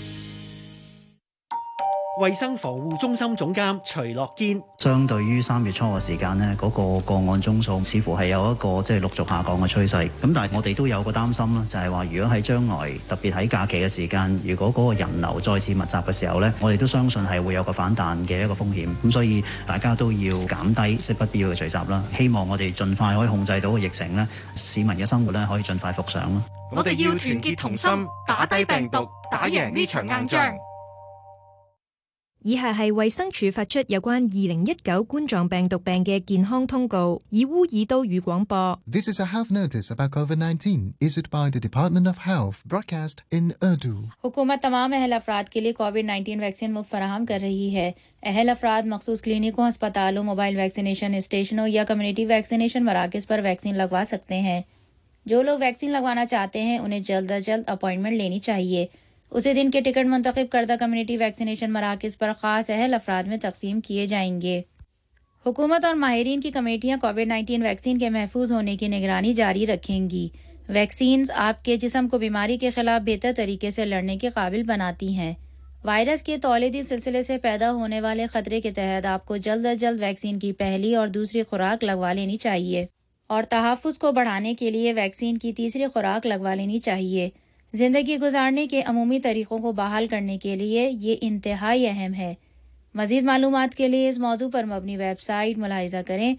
衛生防護中心總監徐樂堅， 相對於3月初嘅時間呢，嗰個個案宗數似乎係有一個陸續下降嘅趨勢。咁但係我哋都有個擔心啦，就係話如果喺將來特別喺假期嘅時間，如果嗰個人流再次密集嘅時候呢，我哋都相信係會有個反彈嘅一個風險。咁所以大家都要減低不必要嘅聚集啦。希望我哋盡快可以控制到個疫情呢，市民嘅生活呢可以盡快復上啦。 我哋要團結同心，打低病毒，打贏呢場硬仗。 以下係衛生署發出有關2019冠狀病毒病嘅健康通告，以烏爾都語廣播。 This is a health notice about COVID-19 issued by the Department of Health, broadcast in Urdu. हुकूमत तमाम अहल अफराद के लिए कोविड-19 वैक्सीन मुफ्त फराहम कर रही है। अहल अफराद मखसूस क्लिनिकों, अस्पतालों, मोबाइल वैक्सीनेशन स्टेशनों या कम्युनिटी वैक्सीनेशन मराकज़ पर वैक्सीन लगवा सकते हैं। जो लोग वैक्सीन लगवाना चाहते हैं उन्हें जल्द अज जल्द अपॉइंटमेंट लेनी चाहिए। उसी दिन के टिकट मुंतखब करदा कम्युनिटी वैक्सीनेशन मराकज़ पर ख़ास अहल अफराद में तकसीम किए जाएंगे। हुकूमत और माहिरीन की कमेटियाँ कोविड-19 वैक्सीन के महफूज होने की निगरानी जारी रखेंगी। वैक्सीन्स आपके जिस्म को बीमारी के खिलाफ बेहतर तरीके से लड़ने के काबिल बनाती हैं। वायरस के तौलीदी सिलसिले से पैदा होने वाले खतरे के तहत आपको जल्द अज जल्द वैक्सीन की पहली और दूसरी खुराक लगवा लेनी चाहिए और तहफ़्फ़ुज़ को बढ़ाने के लिए वैक्सीन की तीसरी खुराक लगवा लेनी चाहिए। जिंदगी गुजारने के अमूमी तरीक़ों को बहाल करने के लिए ये इंतहाई अहम है। मज़ीद मालूमात के लिए इस मौजू पर मबनी वेबसाइट मुलाहिज़ा करें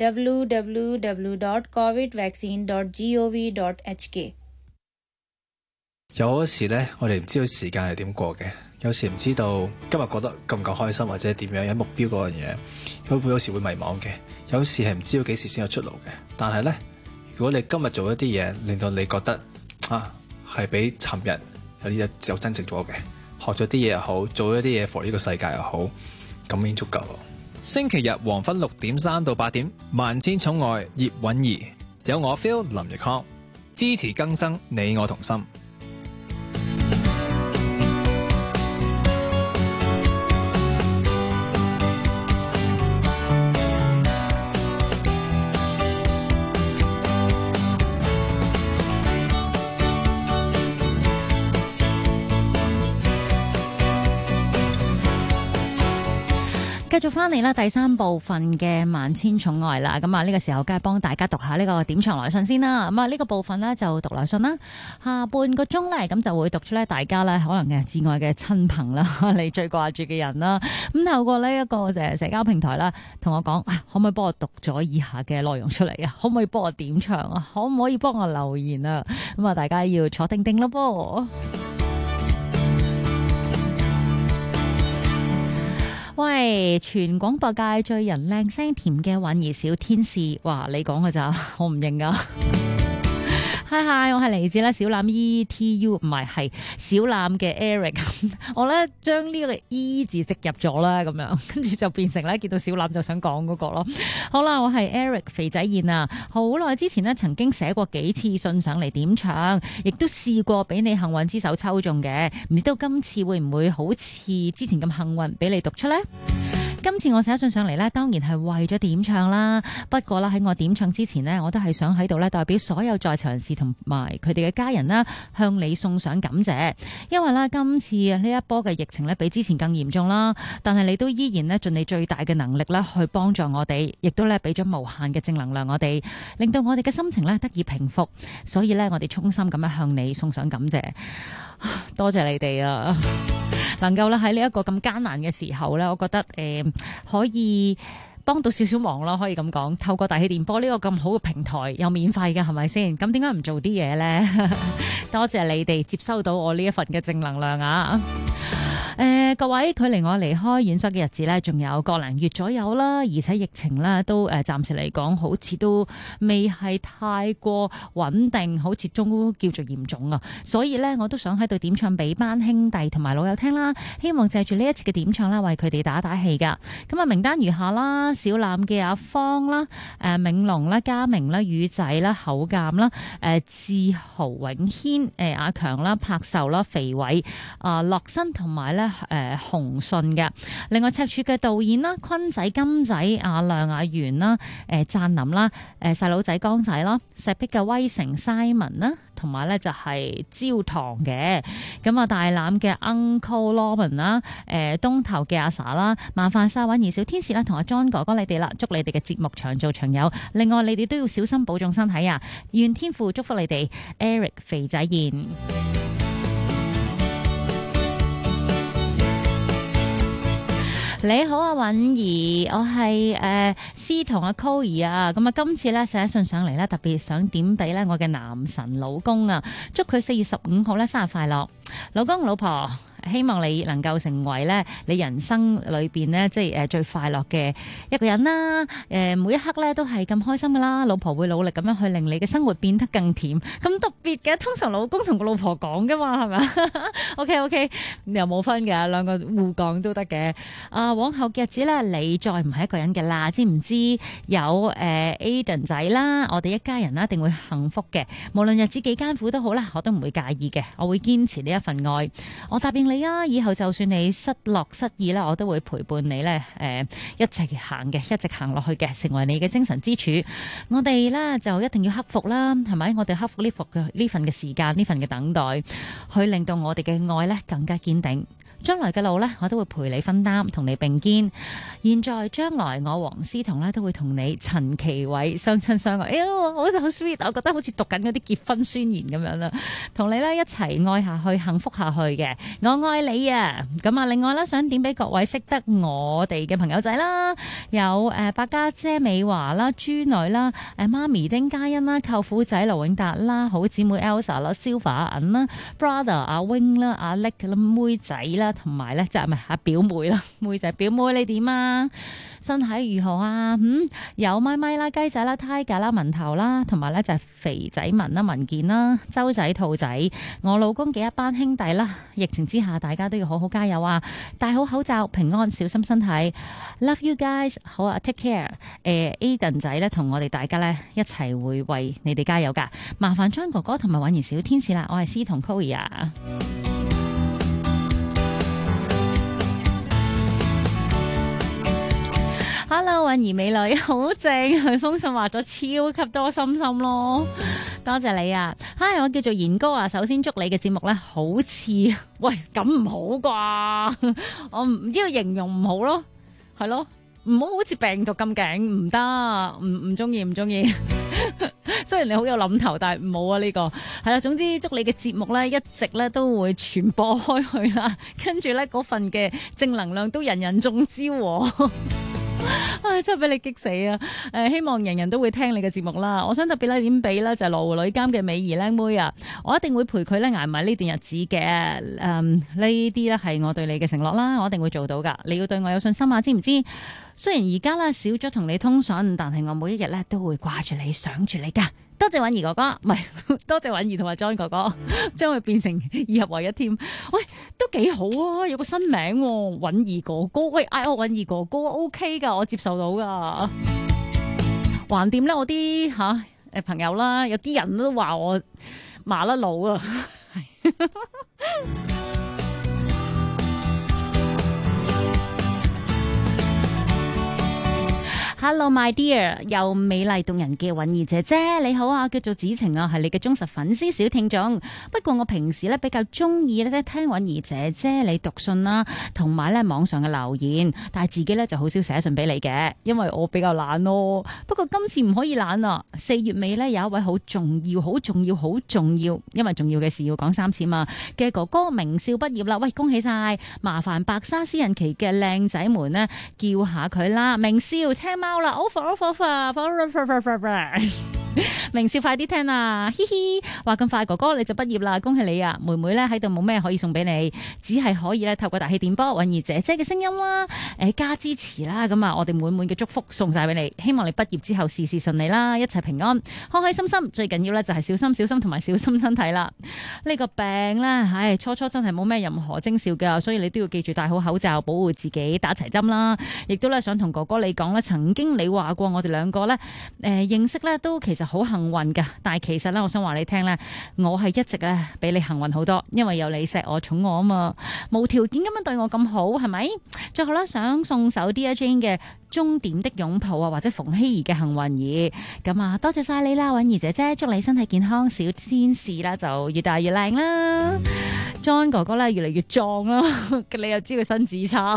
www.covidvaccine.gov.hk。 有時呢，我哋唔知道時間係點過嘅，有時唔知道今日覺得夠唔夠開心或者點樣，有目標嗰樣嘢，有時會迷茫嘅，有時係唔知道幾時先有出路嘅。但係呢，如果你今日做一啲嘢，令到你覺得係比尋日有增值咗嘅，學咗啲嘢又好，做咗啲嘢 for 呢個世界又好，咁已經足夠咯。 星期日黃昏6點3到8點，萬千寵愛葉韻儀，有我 Phil 林奕康，支持更生，你我同心。 繼續翻嚟啦，第三部分嘅萬千寵愛啦，咁啊呢個時候梗係幫大家讀下呢個點唱來信先啦。咁啊呢個部分呢，就讀來信啦，下半個鐘呢，咁就會讀出咧大家呢可能嘅至愛嘅親朋啦，你最掛住嘅人啦。咁透過呢一個社交平台啦，同我講可唔可以幫我讀咗以下嘅內容出嚟啊？可唔可以幫我點唱啊？可唔可以幫我留言啊？咁啊大家要坐定定咯噃。喂，全廣播界最人靚聲甜嘅韻兒小天使，哇！你講㗎咋？我唔認㗎。嗨，我係嚟自咧小欖 ETU， 唔係小欖嘅 Eric。我咧將呢個 E 字植入咗啦，咁樣跟住就變成咧見到小欖就想講嗰個咯。好啦，我係 Eric 肥仔燕啊，好耐之前呢曾經寫過幾次信上嚟點唱，亦都試過俾你幸運之手抽中嘅，唔知道今次會唔會好似之前咁幸運俾你讀出呢？今次我寫信上嚟呢，當然係為咗點唱啦。不過啦，喺我點唱之前呢，我都係想喺度呢代表所有在場人士同埋佢哋嘅家人啦，向你送上感謝。因為呢，今次呢一波嘅疫情呢，比之前更嚴重啦。但係你都依然呢盡你最大嘅能力呢去幫助我哋，亦都呢俾咗無限嘅正能量我哋，令到我哋嘅心情呢得以平復。所以呢，我哋衷心咁樣向你送上感謝。多謝你哋啊！能夠咧喺呢一個咁艱難嘅時候咧，我覺得可以幫到少少忙咯，可以咁講。透過大氣電波呢個咁好嘅平台，又免費嘅，係咪先？咁點解唔做啲嘢呢？多謝你哋接收到我呢一份嘅正能量啊！各位，距離我離開院所嘅日子呢，仲有個零月左右啦，而且疫情呢都暫時嚟講，好似都未係太過穩定，好似都叫做嚴重啊。所以呢，我都想喺度點唱俾班兄弟同埋老友聽啦，希望借住呢一次嘅點唱啦，為佢哋打打氣噶。咁啊，名單如下啦：小欖嘅阿芳啦、銘龍啦、嘉明啦、宇仔啦、口鑑啦、志豪、永軒、阿強啦、柏壽啦、肥偉、樂新同埋咧洪信嘅。另外赤柱嘅導演啦、坤仔、金仔、阿亮、阿元啦、贊林啦、細佬仔江仔啦、石壁嘅威成 Simon 啦，同埋咧就係焦糖嘅。咁啊，大欖嘅 Uncle Norman 啦、東頭嘅阿 Sa 啦、萬飯沙韻兒小天使啦，同阿 John 哥哥你哋啦，祝你哋嘅節目長做長有。另外你哋都要小心保重身體啊！願天父祝福你哋。Eric 肥仔燕。你好啊，韻兒，我係司同阿 Coy 啊，咁啊今次咧寫信上嚟咧，特別想點俾咧我嘅男神老公啊，祝佢4月15號咧生日快樂，老公老婆。希望你能夠成為咧你人生裏邊咧即係最快樂嘅一個人啦。每一刻咧都係咁開心噶啦，老婆會努力咁樣去令你嘅生活變得更甜。咁特別嘅，通常老公同個老婆講噶嘛，係咪？OK， 又冇分嘅，兩個互講都得嘅。往後嘅日子咧，你再唔係一個人嘅啦，知唔知？有Aiden 仔啦，我哋一家人啦，一定會幸福嘅。無論日子幾艱苦都好啦，我都唔會介意嘅，我會堅持呢一份愛。我答應你啊！以後就算你失落失意啦，我都會陪伴你咧，一直行嘅，一直行落去嘅，成為你嘅精神支柱。我哋咧就一定要克服啦，係咪？我哋克服呢份嘅時間，呢份嘅等待，去令到我哋嘅愛咧更加堅定。將來嘅路呢，我都會陪你分擔，同你並肩。現在將來，我黃思彤呢都會同你陳其偉相親相愛。哎呀，好 sweet， 我覺得好似讀緊嗰啲結婚宣言咁樣啦。同你呢一齊愛下去，幸福下去嘅。我愛你啊！咁啊，另外呢，想點俾各位識得我哋嘅朋友仔啦，有百家姐美華啦、朱女啦、媽咪丁嘉欣啦、舅父仔盧永達啦、好姊妹 Elsa 啦、Silva 阿銀啦、Brother 阿 Wing 啦、阿叻啦、妹仔啦。同埋咧，就係咪阿表妹啦？妹仔表妹你點啊？身體如何啊？有咪咪啦、雞仔啦、Tiger 啦、文頭啦，同埋咧就係肥仔文啦、文健啦、周仔、兔仔，我老公嘅一班兄弟啦。疫情之下，大家都要好好加油啊！戴好口罩，平安，小心身體。Love you guys， 好啊 ，take care。Aiden 仔咧，同我哋大家咧一齊會為你哋加油噶。麻煩張哥哥同埋韻兒小天使啦，我係司同 Coy 啊。Hello， 韻兒美女，好正！佢封信話咗超級多心心咯，多謝你啊！嗨，我叫做賢哥啊，首先祝你嘅節目咧好似，喂咁唔好啩？我唔知道形容唔好咯， 係咯，唔好好似病毒咁勁，唔得，唔中意。雖然你好有諗頭，但係唔好啊呢個係啦。總之祝你嘅節目咧一直咧都會傳播開去啦，跟住咧嗰份嘅正能量都人人中招喎。唉，真係俾你激死啊！希望人人都會聽你嘅節目啦。我想特別咧點俾咧就係羅湖女監嘅美儀靚妹啊，我一定會陪佢咧捱埋呢段日子嘅。呢啲咧係我對你嘅承諾啦，我一定會做到噶。你要對我有信心啊，知唔知？雖然而家咧少咗同你通訊，但係我每一日咧都會掛住你，想住你噶。多謝允兒哥哥，唔係多謝允兒同埋 John 哥哥，將佢變成二合為一添。喂，都幾好啊，有個新名喎，允兒哥哥。喂，嗌我允兒哥哥 OK 噶，我接受到噶。橫掂咧，我啲朋友啦，有啲人都話我麻甩佬啊。Hello my dear， 又美麗動人嘅允兒姐姐，你好啊，叫做子晴啊，係你嘅忠實粉絲小聽眾。不過我平時咧比較中意咧聽允兒姐姐你讀信啦，同埋咧網上嘅留言，但係自己咧就好少寫信俾你嘅，因為我比較懶咯。不過今次唔可以懶啊，4月尾咧有一位好重要、因為重要嘅事要講3次嘛嘅哥哥名校畢業啦，喂，恭喜晒！麻煩白沙私人期嘅靚仔們呢，叫下佢啦，名校聽貓啦 ，over， 名校快啲聽啊，嘻嘻，話咁快哥哥你就畢業啦，恭喜你啊！妹妹咧喺度冇咩可以送俾你，只係可以咧透過大氣電波允兒姐姐嘅聲音啦，加支持啦，咁啊我哋滿滿嘅祝福送晒俾你，希望你畢業之後事事順利啦，一切平安，開開心心，最緊要咧就係小心同埋小心身體啦。呢個病咧，初真係冇咩任何徵兆㗎，所以你都要記住戴好口罩，保護自己，打齊針啦。亦都咧想同哥哥你講咧，曾經你話過我哋兩個咧，認識咧都其實好幸運㗎，但係其實咧，我想話你聽咧，我係一直咧比你幸運好多，因為有你錫我寵我啊嘛，無條件咁樣對我咁好，係咪？最後咧想送首 Dear Jane 嘅終點的擁抱啊，或者馮希怡嘅幸運兒，咁啊多謝晒你啦，允兒姐姐，祝你身體健康，小天使啦就越大越靚啦 ，John 哥哥咧越嚟越壯啦，你又知佢身子差。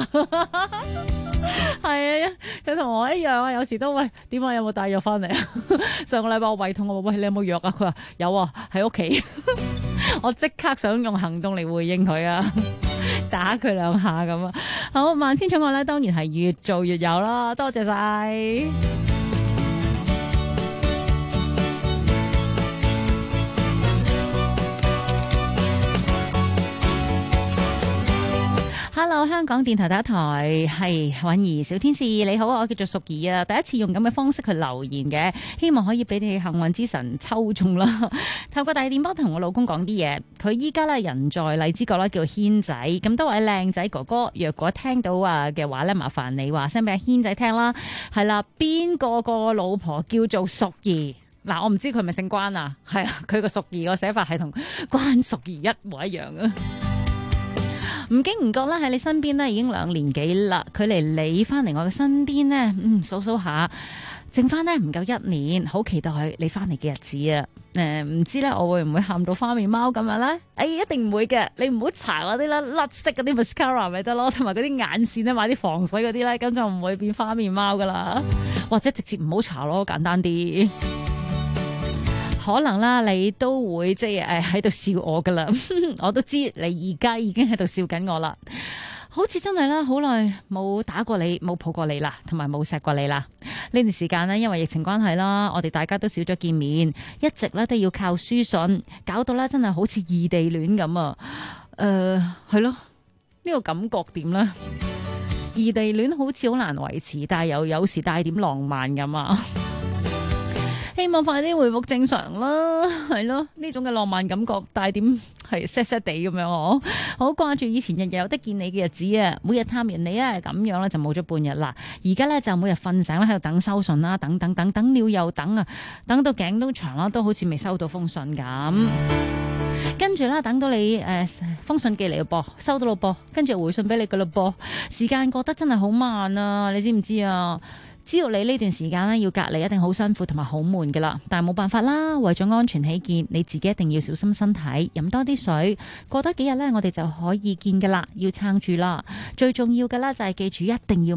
係啊，佢同我一樣啊，有時都喂，點解有冇帶藥翻嚟啊？上個禮拜我胃痛，我話喂，你有冇藥啊？佢話有啊，喺屋企。我即刻想用行動嚟回應佢啊，打佢2下咁啊。好，萬千寵愛咧，當然係越做越有啦，多謝晒。Hello， 香港電台第一台係允兒小天使，你好啊，我叫做淑儀啊，第一次用咁嘅方式去留言嘅，希望可以俾你幸運之神抽中啦。透過大電波同我老公講啲嘢，佢依家咧人在荔枝角啦，叫軒仔。咁多位靚仔哥哥，若果聽到嘅話咧，麻煩你話聲俾阿軒仔聽啦。係啦，邊個老婆叫做淑儀？嗱，我唔知佢係咪姓關啊？係啊，佢個淑儀個寫法係同關淑儀一模一樣啊！唔經唔覺啦，喺你身邊咧已經2年幾啦，距離你翻嚟我嘅身邊呢，數下，剩翻呢唔夠1年，好期待你翻嚟嘅日子啊！唔知咧我會唔會喊到花面貓咁樣咧？一定唔會嘅，你唔好搽嗰啲咧甩色嗰啲 mascara 咪得咯，同埋嗰啲眼線咧買啲防水嗰啲咧，咁就唔會變花面貓噶啦，或者直接唔好搽咯，簡單啲。可能啦，你都會即係喺度笑我噶啦，我都知你而家已經喺度笑緊我啦。好似真係啦，好耐冇打過你，冇抱過你啦，同埋冇錫過你啦。呢段時間呢，因為疫情關係啦，我哋大家都少咗見面，一直咧都要靠書信，搞到咧真係好似異地戀咁啊。係咯，呢個感覺點呢？異地戀好似好難維持，但係又有時帶點浪漫咁啊。希望快啲回復正常啦，係咯，呢種嘅浪漫感覺帶點係 sad 地咁樣哦，好掛住以前日日有得見你嘅日子啊，每日探完你啊，咁樣咧就冇咗半日啦。而家咧就每日瞓醒啦，喺度等收信啦，等了又等啊，等到頸都長啦，都好似未收到封信咁。跟住啦，等到你封信寄嚟咯噃，收到咯噃，跟住回信俾你噶咯噃，時間過得真係好慢啊，你知唔知啊？知道你呢段時間咧要隔離，一定好辛苦同埋好悶噶啦，但係冇辦法啦，為咗安全起見，你自己一定要小心身體，飲多啲水，過多幾日咧，我哋就可以見噶啦，要撐住啦。最重要嘅啦就係記住一定要咩啊？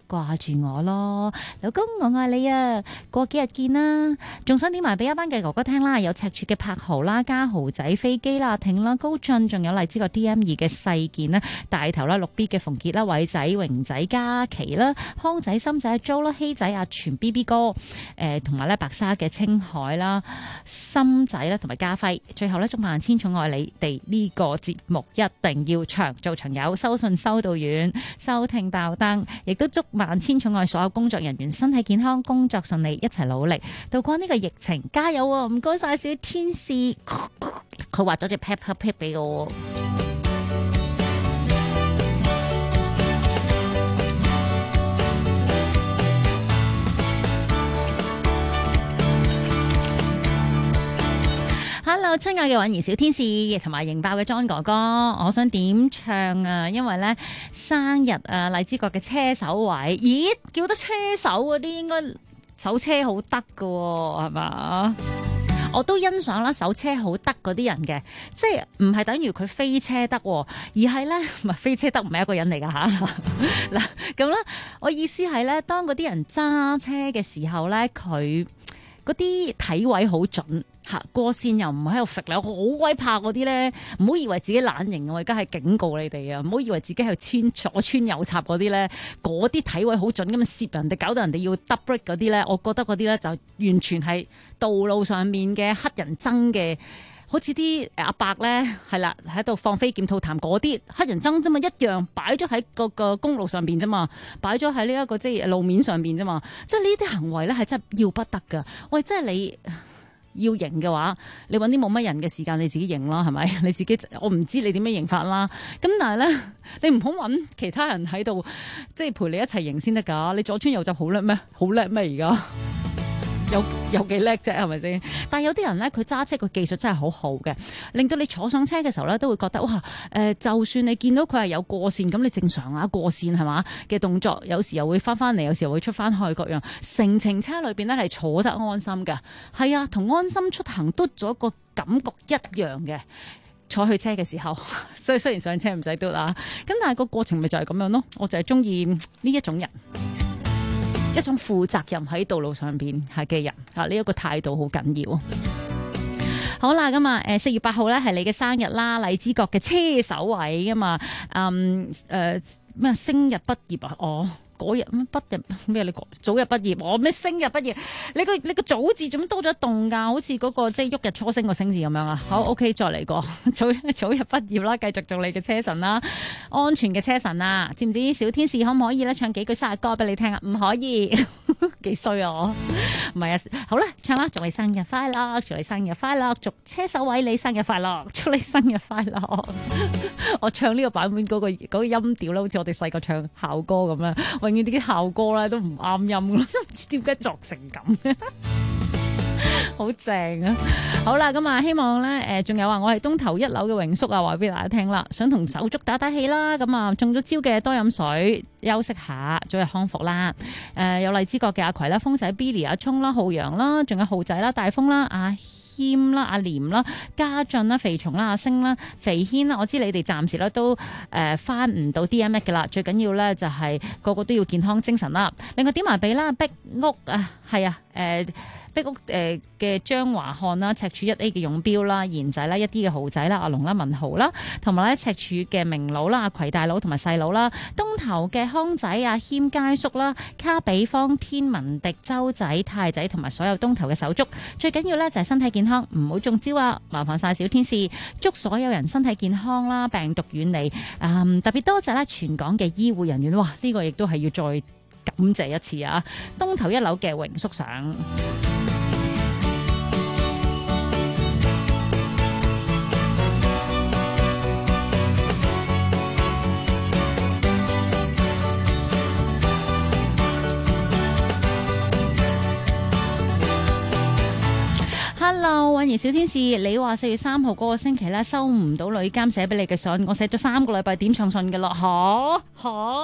掛住我咯，老公我愛你啊，過幾日見啦。仲想點埋俾一班嘅哥哥聽啦，有赤柱嘅柏豪啦、家豪仔、飛機啦、挺啦、高進，仲有荔枝角 DM2嘅細健啦、大頭啦、6B 嘅馮傑啦、偉仔、榮仔、嘉琪啦、康仔、心仔、Jo 啦、希仔、阿全 BB 哥，同埋咧白沙嘅青海啦、心仔啦，同埋家輝。最後咧祝萬千寵愛你哋呢個節目一定要長做長有，收信收到遠，收聽爆燈，亦都祝萬千寵愛所有工作人員身體健康，工作順利，一齊努力渡過呢個疫情，加油啊！唔該晒小天使，佢畫咗隻 pepper pig 俾我。Hello， 親愛嘅韻兒小天使同埋型爆嘅莊哥哥，我想點唱啊！因為咧生日啊，荔枝角嘅車手位，咦叫得車手嗰啲應該手車好得㗎喎，係嘛？我都欣賞啦，手車好得嗰啲人嘅，即係唔係等於佢飛車得，而係咧唔係飛車得唔係一個人嚟㗎吓嗱咁啦。我意思係咧，當嗰啲人揸車嘅時候咧，佢嗰啲睇位好準。過線又唔喺度揈你，好鬼怕嗰啲咧，唔好以為自己懶型，我而家係警告你哋啊！唔好以為自己係左穿右插嗰啲咧，嗰啲睇位好準咁攝人哋，搞到人哋要 double break 嗰啲咧，我覺得嗰啲咧就完全係道路上面嘅黑人憎嘅，好似啲阿伯咧係啦喺度放飛劍吐痰嗰啲黑人憎啫嘛，一樣擺咗喺個公路上邊啫嘛，擺咗喺呢一個即係路面上邊啫嘛，即係呢啲行為咧係真係要不得㗎。喂，即係你要贏嘅話，你揾啲冇乜人嘅時間，你自己贏啦，係咪？你自己我唔知你點樣贏法啦。咁但係咧，你唔好揾其他人喺度，即係陪你一齊贏先得㗎。你左穿右就好叻咩？好叻咩？而家有幾叻啫？係咪先？但係有啲人咧，佢揸車個技術真係好好嘅，令到你坐上車嘅時候咧，都會覺得哇！就算你見到佢係有過線，咁你正常啊過線係嘛嘅動作，有時又會翻嚟，有時又會出翻去各樣。成程車裏邊咧係坐得安心嘅，係啊，同安心出行嘟咗個感覺一樣嘅。坐去車嘅時候，所以雖然上車唔使嘟啊，咁但係個過程咪就係咁樣咯。我就係中意呢一種人。一種負責任喺道路上邊係嘅人啊，呢一個態度好緊要。好啦，咁啊，4月8號咧係你嘅生日啦，荔枝角嘅車手位㗎嘛，咩升日畢業啊，哦。嗰日咩畢業咩？你早日畢業，我咩升日畢業？你個早字做乜多咗一棟㗎？好似嗰個即係旭日初升個升字咁樣啊！好 OK， 再嚟過早日畢業啦，繼續做你嘅車神啦，安全嘅車神啊！知唔知小天使可唔可以咧唱幾句生日歌俾你聽啊？唔可以，幾衰啊！唔係啊，好啦，唱啦！祝你生日快樂，祝你生日快樂，祝車手位你生日快樂，祝你生日快樂。我唱呢個版本嗰個音調咧，好似我哋細個唱校歌咁樣。永遠啲校歌咧都唔啱音咯，都唔知點解作成咁嘅，好正啊！好啦，咁啊，希望咧仲有話我係東頭1樓嘅榮叔啊，話俾大家聽啦，想同手足打打氣啦，咁啊中咗招嘅多飲水，休息下，早日康復啦！有荔枝角嘅阿葵啦、風仔 Billy、阿聰啦、浩陽啦，仲有浩仔啦、大風啦、阿謙啦、阿廉啦、家俊啦、肥蟲啦、阿星啦、肥軒啦，我知你哋暫時咧都翻唔到 DMX 嘅啦，最緊要咧就係個個都要健康精神啦。另外點埋俾啦，壁屋啊，係啊，壁屋嘅張華漢啦，赤柱1A 嘅勇標啦，賢仔啦，1D 嘅豪仔啦，阿龍啦，文豪啦，同埋咧赤柱嘅明佬啦，阿葵大佬同埋細佬啦，東頭嘅康仔阿謙佳叔啦，卡比方天文迪周仔太仔同埋所有東頭嘅手足，最緊要咧就係身體健康，唔好中招啊！麻煩晒小天使，祝所有人身體健康啦，病毒遠離。特別多謝咧全港嘅醫護人員，哇！呢個亦都係要再感謝一次啊！東頭1樓嘅榮叔上。Hello， 韻兒小天使，你話4月3號嗰個星期咧收唔到女監寫俾你嘅信，我寫咗3個禮拜點唱信嘅咯，吓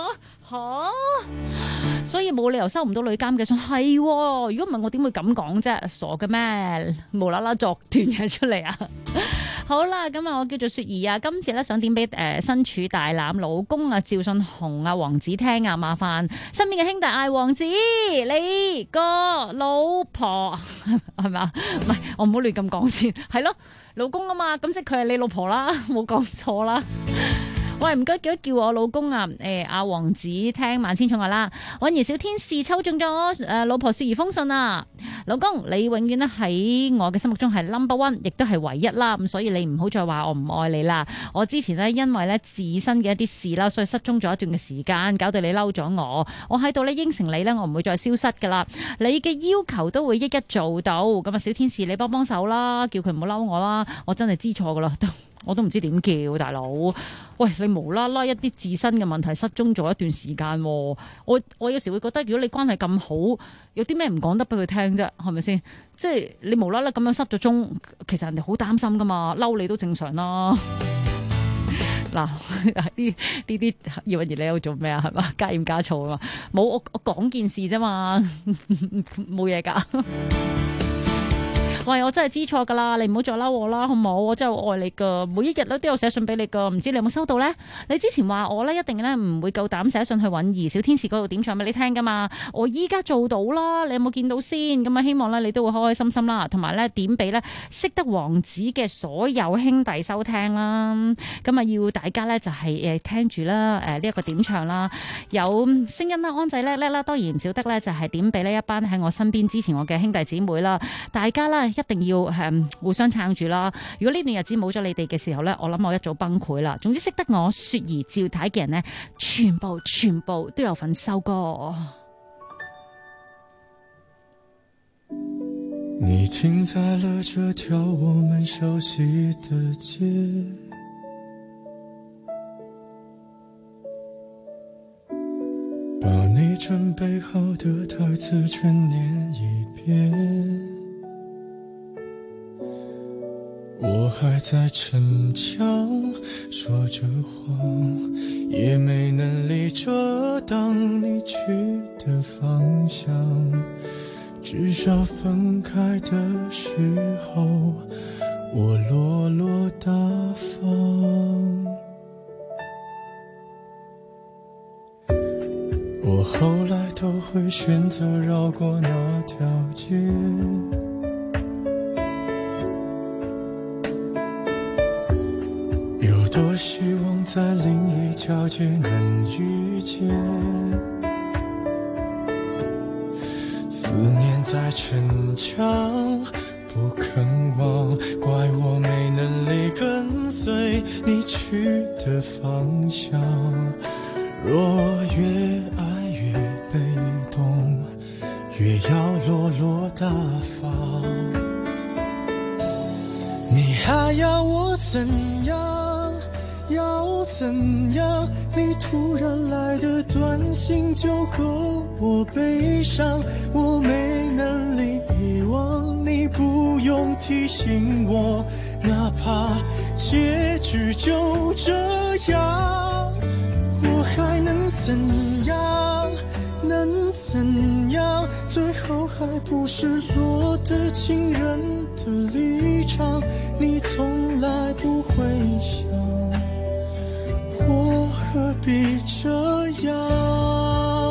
所以冇理由收唔到女監嘅信。係，如果唔係我點會咁講啫？傻嘅咩？無啦啦作段嘢出嚟啊！好啦，咁啊，我叫做雪兒啊，今次咧想點俾身處大欖老公啊趙信雄啊王子聽啊，麻煩身邊嘅兄弟嗌王子，你個老婆係咪啊？唔係，我唔好亂咁講先，係咯，老公啊嘛，咁即係佢係你老婆啦，冇講錯啦。喂，唔該，記得叫我老公啊，阿王子聽萬千寵愛啦。韻兒小天使抽中咗老婆雪兒封信啊！老公，你永遠咧喺我嘅心目中係 No.1， 亦都係唯一啦。咁所以你唔好再話我唔愛你啦。我之前呢，因為咧自身嘅一啲事啦，所以失蹤咗一段嘅時間，搞到你嬲咗我。我喺度咧應承你咧，我唔會再消失噶啦。你嘅要求都會一一做到。咁啊，小天使你幫幫手啦，叫佢唔好嬲我啦。我真係知錯噶啦，我都唔知點叫大佬。喂，你無啦啦一啲自身嘅問題失蹤咗一段時間，我有時會覺得，如果你關係咁好，有啲咩唔講得俾佢聽啫，係咪先？即係你無啦啦咁樣失咗蹤，其實人哋好擔心噶嘛，嬲你都正常啦。嗱，呢啲葉韻兒你喺度做咩啊？係嘛，加鹽加醋啊嘛，冇我講件事啫嘛，冇嘢噶。喂，我真係知錯噶啦，你唔好再嬲我啦，好唔好？我真係愛你噶，每一日都有寫信俾你噶，唔知你有冇收到呢？你之前話我呢，一定呢唔會夠膽寫信去韻兒小天使嗰度點唱俾你聽噶嘛，我依家做到啦，你有冇見到先？咁啊，希望呢你都會開開心心啦，同埋呢點俾呢識得王子嘅所有兄弟收聽啦。咁啊，要大家呢就係聽住啦，呢一個點唱啦，有聲音啦，安仔叻啦，當然唔少得呢就係點俾呢一班喺我身邊支持我嘅兄弟姊妹啦，大家啦。一定要互相撐住啦！如果呢段日子冇咗你哋嘅時候呢，我諗我一早崩潰啦。總之識得我雪兒趙太嘅人呢，全部都有份收歌。 你停在了這條我們熟悉的街，把你準備好的台詞全念一遍。我還在逞強，說着謊，也沒能力遮擋你去的方向。至少分開的時候，我落落大方。我後來都會選擇繞過那條街。多希望在另一條街能遇見，思念在逞強不肯忘，怪我沒能力跟隨你去的方向。若越愛越被動，越要落落大方。你還要我怎樣？要怎樣？你突然來的短信就夠我悲傷，我沒能力遺忘，你不用提醒我，哪怕結局就這樣，我還能怎樣？能怎樣？最後還不是落得情人的立場，你從來不會想，我何必這樣？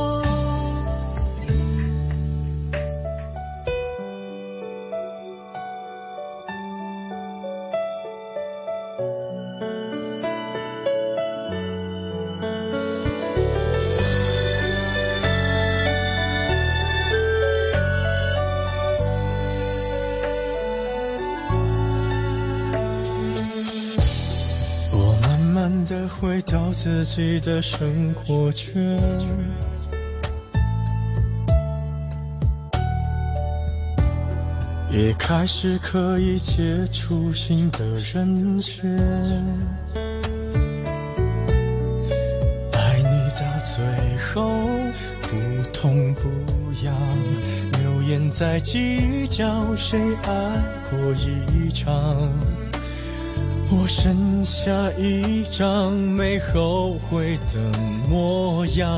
的回到自己的生活圈，也開始可以接觸新的人選，愛你到最後不痛不癢，流言在計較誰愛過一場， 我剩下一张没后悔的模样。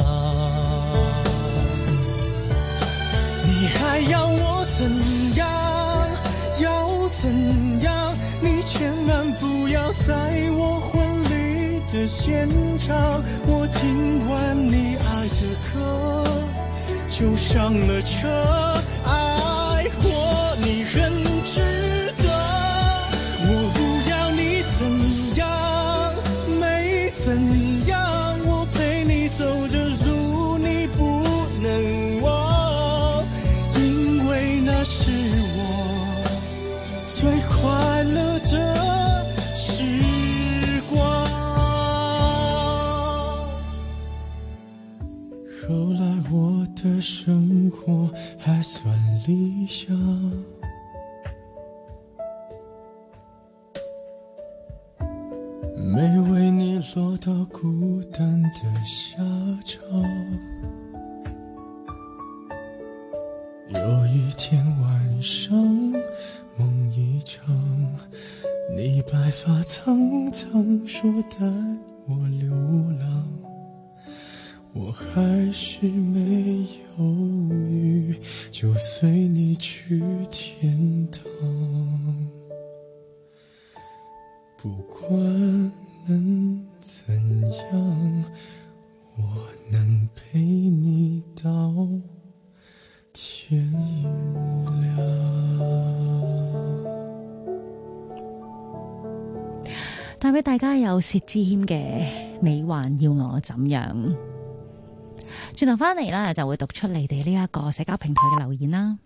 你还要我怎样？要怎样？你千万不要在我婚礼的现场。我听完你爱的歌，就上了车，爱或你很值得。我不要你怎样，没怎样，我陪你走的路你不能忘，因为那是我最快乐的时光。后来我的生活还算理想，没为你落到孤单的下场。有一天晚上梦一场，你白发苍苍说带我流浪，我还是没犹豫，就随你去天堂。不管能怎样，我能陪你到天亮。 帶俾大家有薛之謙嘅你還要我怎樣。轉頭翻嚟啦，就會讀出你哋呢一個社交平台嘅留言啦。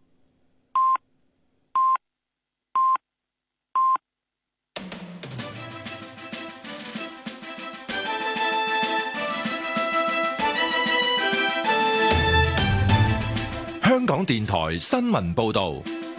香港電台新聞報導。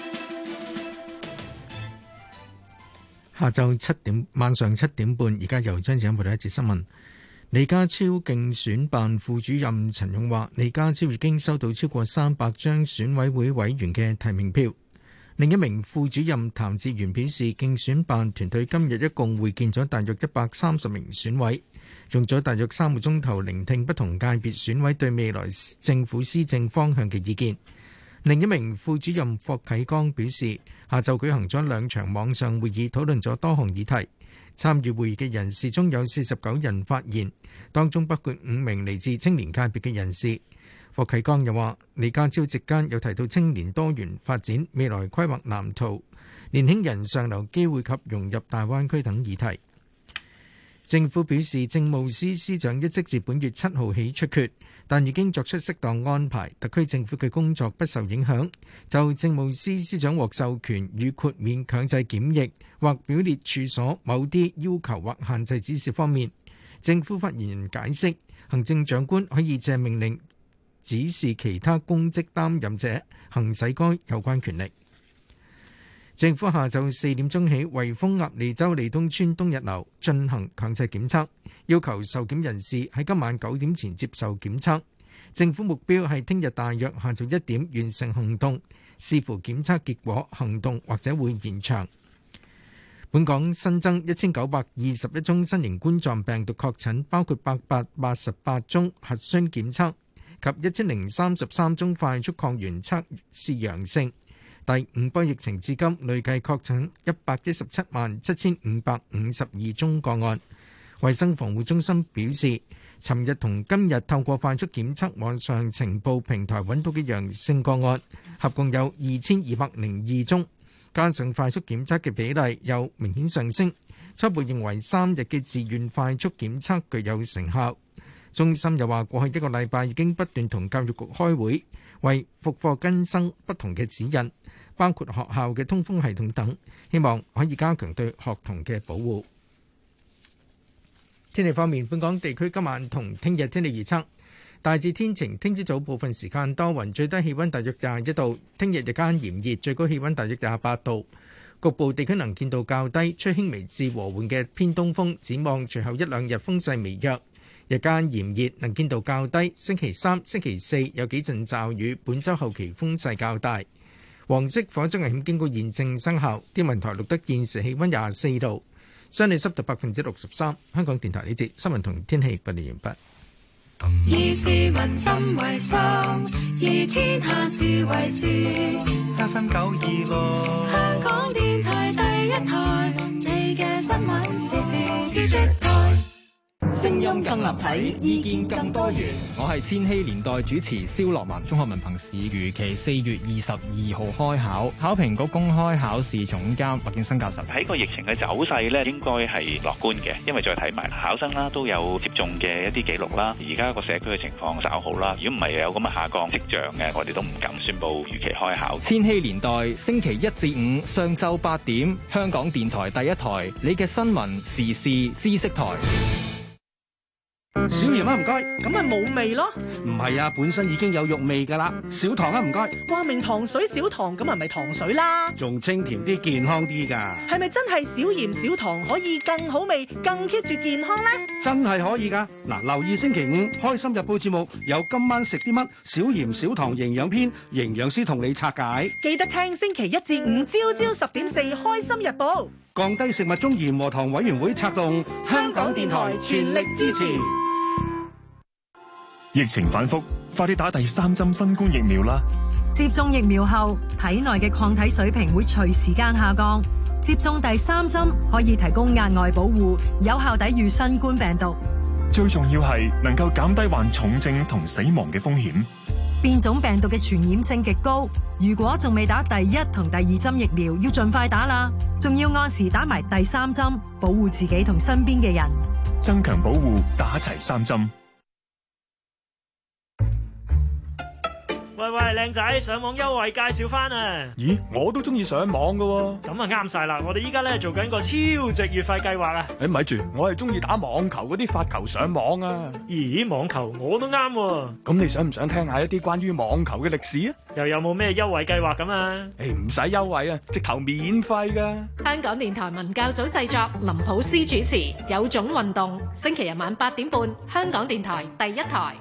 晚上7點半，而家由張子欣報道一節新聞。李家超競選辦副主任陳勇話，李家超已經收到超過300張選委會委員嘅提名票。另一名副主任譚志源表示，競選辦團隊今日一共會見咗大約130名選委，用咗大約3個鐘頭聆聽不同界別選委對未來政府施政方向嘅意見。另一名副主任霍啟剛表示，下晝舉行咗2場網上會議，討論咗多項議題。參與會議嘅人士中有49人發言，當中包括5名嚟自青年界別嘅人士。霍啟剛又話，李家超席間有提到青年多元發展、未來規劃藍圖、年輕人上流機會及融入大灣區等議題。政府表示，政務司司長一職自本月7號起出缺，但已經作出適當安排，特區政府嘅工作不受影響。就政務司司長獲授權與豁免強制檢疫或表列處所某啲要求或限制指示方面，政府發言人解釋，行政長官可以借命令指示其他公職擔任者行使該有關權力。政府下晝4點鐘起，圍封鴨脷洲利東村東日樓進行強制檢測，要求受檢人士喺今晚9點前接受檢測。政府目標係聽日大約下晝1點完成行動，視乎檢測結果，行動或者會延長。本港新增1921宗新型冠狀病毒確診，包括888宗核酸檢測及1033宗快速抗原測試陽性。第5波疫情至今累計確診1177552宗個案。衛生防護中心表示，尋日同今日透過快速檢測網上情報平台揾到嘅陽性個案，合共有2202宗，加上快速檢測嘅比例有明顯上升，初步認為3日嘅自願快速檢測具有成效。中心又話，過去1個禮拜已經不斷同教育局開會，為復課更新不同嘅指引，包括學校嘅通風系統等，希望可以加強對學童嘅保護。天氣方面，本港地區今晚同聽日天氣預測大致天晴，聽朝早部分時間多雲，最低氣溫大約21度，聽日日間炎熱，最高氣溫大約28度，局部地區能見度較低，吹輕微至和緩嘅偏東風。展望隨後1-2日風勢微弱，日間炎熱，能見度較低。星期3、星期4有幾陣驟雨，本週後期風勢較大。黃色火災危險警告現正生效。天文台錄得現時氣溫24度， 相對濕度63%。香港電台呢節新聞同天氣報道完畢。 以市民心為心，以天下事為事。 FM 926， 香港電台第一台，你嘅新聞時事知識台。 聲音更立體，意見更多元。 我係千禧年代主持蕭樂文。中學文憑試預期4月22號開考，考評局公開考試總監麥建生教授喺個疫情嘅走勢咧，應該係樂觀嘅，因為再睇埋考生啦，都有接種嘅一啲記錄啦。而家個社區嘅情況稍好啦。如果唔係有咁嘅下降跡象嘅，我哋都唔敢宣佈預期開考。 千禧年代星期1至5上晝8點，香港電台第一台，你嘅新聞時事知識台。 小鹽啊，唔該。 咁咪冇味咯？ 唔係啊，本身已經有肉味噶啦。少糖啊，唔該。 話明糖水少糖，咁咪糖水啦。 仲清甜啲，健康啲噶。 係咪真係少鹽少糖可以更好味，更 keep 住健康呢？ 真係可以噶。嗱，留意星期5開心日報節目，有今晚食啲乜少鹽少糖營養篇，營養師同你拆解。 記得聽星期1至5朝朝10點4開心日報。 降低食物中鹽和糖委員會策動，香港電台全力支持。 疫情反覆，快啲打第3針新冠疫苗啦！ 接種疫苗後，體內嘅抗體水平會隨時間下降。接種第3針可以提供額外保護，有效抵禦新冠病毒。 最重要係能夠減低患重症同死亡嘅風險。 變種病毒嘅傳染性極高，如果仲未打第1同第2針疫苗，要盡快打啦。仲要按時打埋第3針，保護自己同身邊嘅人。 增強保護，打齊3針。 喂，靚仔，上網優惠介紹翻啊！ 咦，我都中意上網噶喎。 咁啊啱晒啦！我哋依家咧做緊個超值月費計劃啊！ 咪住，我係中意打網球嗰啲發球上網啊！ 咦，網球我都啱喎。 咁你想唔想聽下一啲關於網球嘅歷史啊？ 又有冇咩優惠計劃咁啊？ 唔使優惠啊，直頭免費噶。 香港電台文教組製作，林普斯主持，有種運動，星期日晚8點半，香港電台第一台。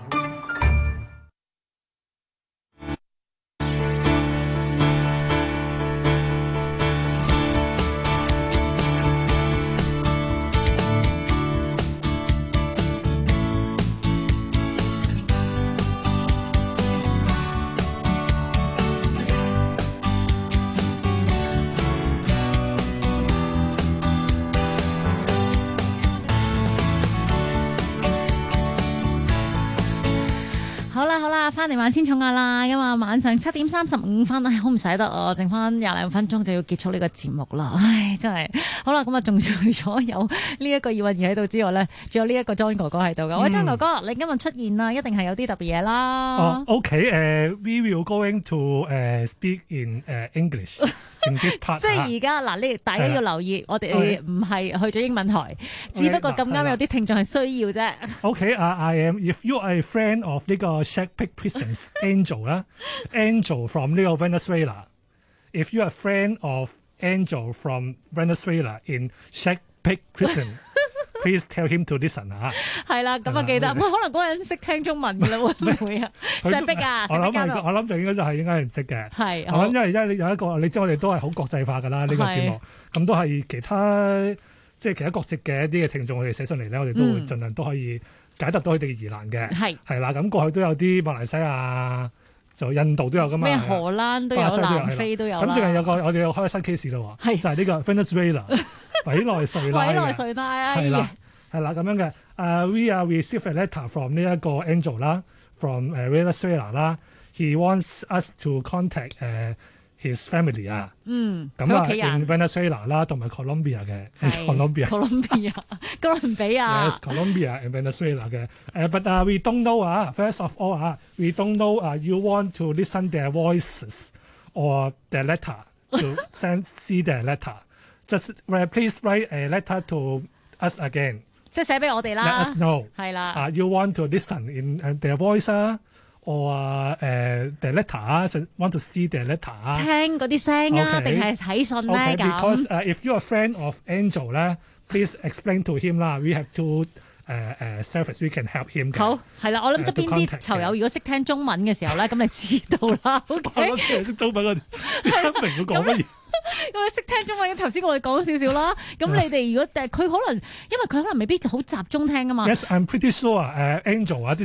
好啦，翻嚟晚千寵愛啦，咁啊晚上7點35分，好唔捨得啊，剩翻22分鐘就要結束呢個節目啦，唉，真係好啦，咁啊仲除咗有呢一個葉韻儀喺度之外咧，仲有呢一個 John 哥哥喺度噶。喂，John 哥哥，你今日出現啦，一定係有啲特別嘢啦。 OK，we will going to speak in English in this part。 即係而家嗱，呢大家要留意，我哋唔係去咗英文台，只不過咁啱有啲聽眾係需要啫。 OK，I am if you are a friend of 呢個 Shackpick Prisons Angel 啦，Angel from 呢個 Venezuela。If you are a friend of Angel from Venezuela in Shackpick Prison，please tell him to listen 啊。 係啦，咁啊記得，可能嗰個人識聽中文㗎啦，會唔會啊？石壁啊， 我諗就應該係唔識嘅。 係， 我諗因為有一個，你知我哋都係好國際化㗎啦，呢個節目，咁都係其他國籍嘅一啲嘅聽眾，我哋寫上嚟咧，我哋都會盡量都可以解答到佢哋嘅疑難嘅。係啦，咁過去都有啲馬來西亞。就印度都有噶嘛？ 咩荷蘭都有，南非都有。 咁最近我哋又開新 case 啦喎，就係呢個 Venezuela 委內瑞拉嘅。 委內瑞拉係啦咁樣嘅。We are receive a letter from 呢一個 Angel 啦 ，from Venezuela 啦。He wants us to contact his family 啊。咁啊，in Venezuela 啦，同埋 Colombia 嘅。Colombia。 哥倫比亞。 Yes, Colombia and Venezuela 嘅。But we don't know first of all we don't know you want to listen their voices or their letter to see their letter. Just please write a letter to us again. 即係寫俾我哋啦。 Let us know. 係啦。 You want to listen in their voice or their letter want to see their letter 聽嗰啲聲啊，定係睇信咧咁 ？Because if you are a friend of Angel 咧，please explain to him 啦。We have to service we can help him。 好，係啦，我諗側邊啲囚友如果識聽中文嘅時候咧，咁你知道啦。 我諗知係識中文嗰啲，明佢講乜嘢。 我哋識聽中文，頭先我哋講少少啦。咁你哋如果佢可能，因為佢可能未必好集中聽噶嘛。 Yes, I'm pretty sure. Angel 啊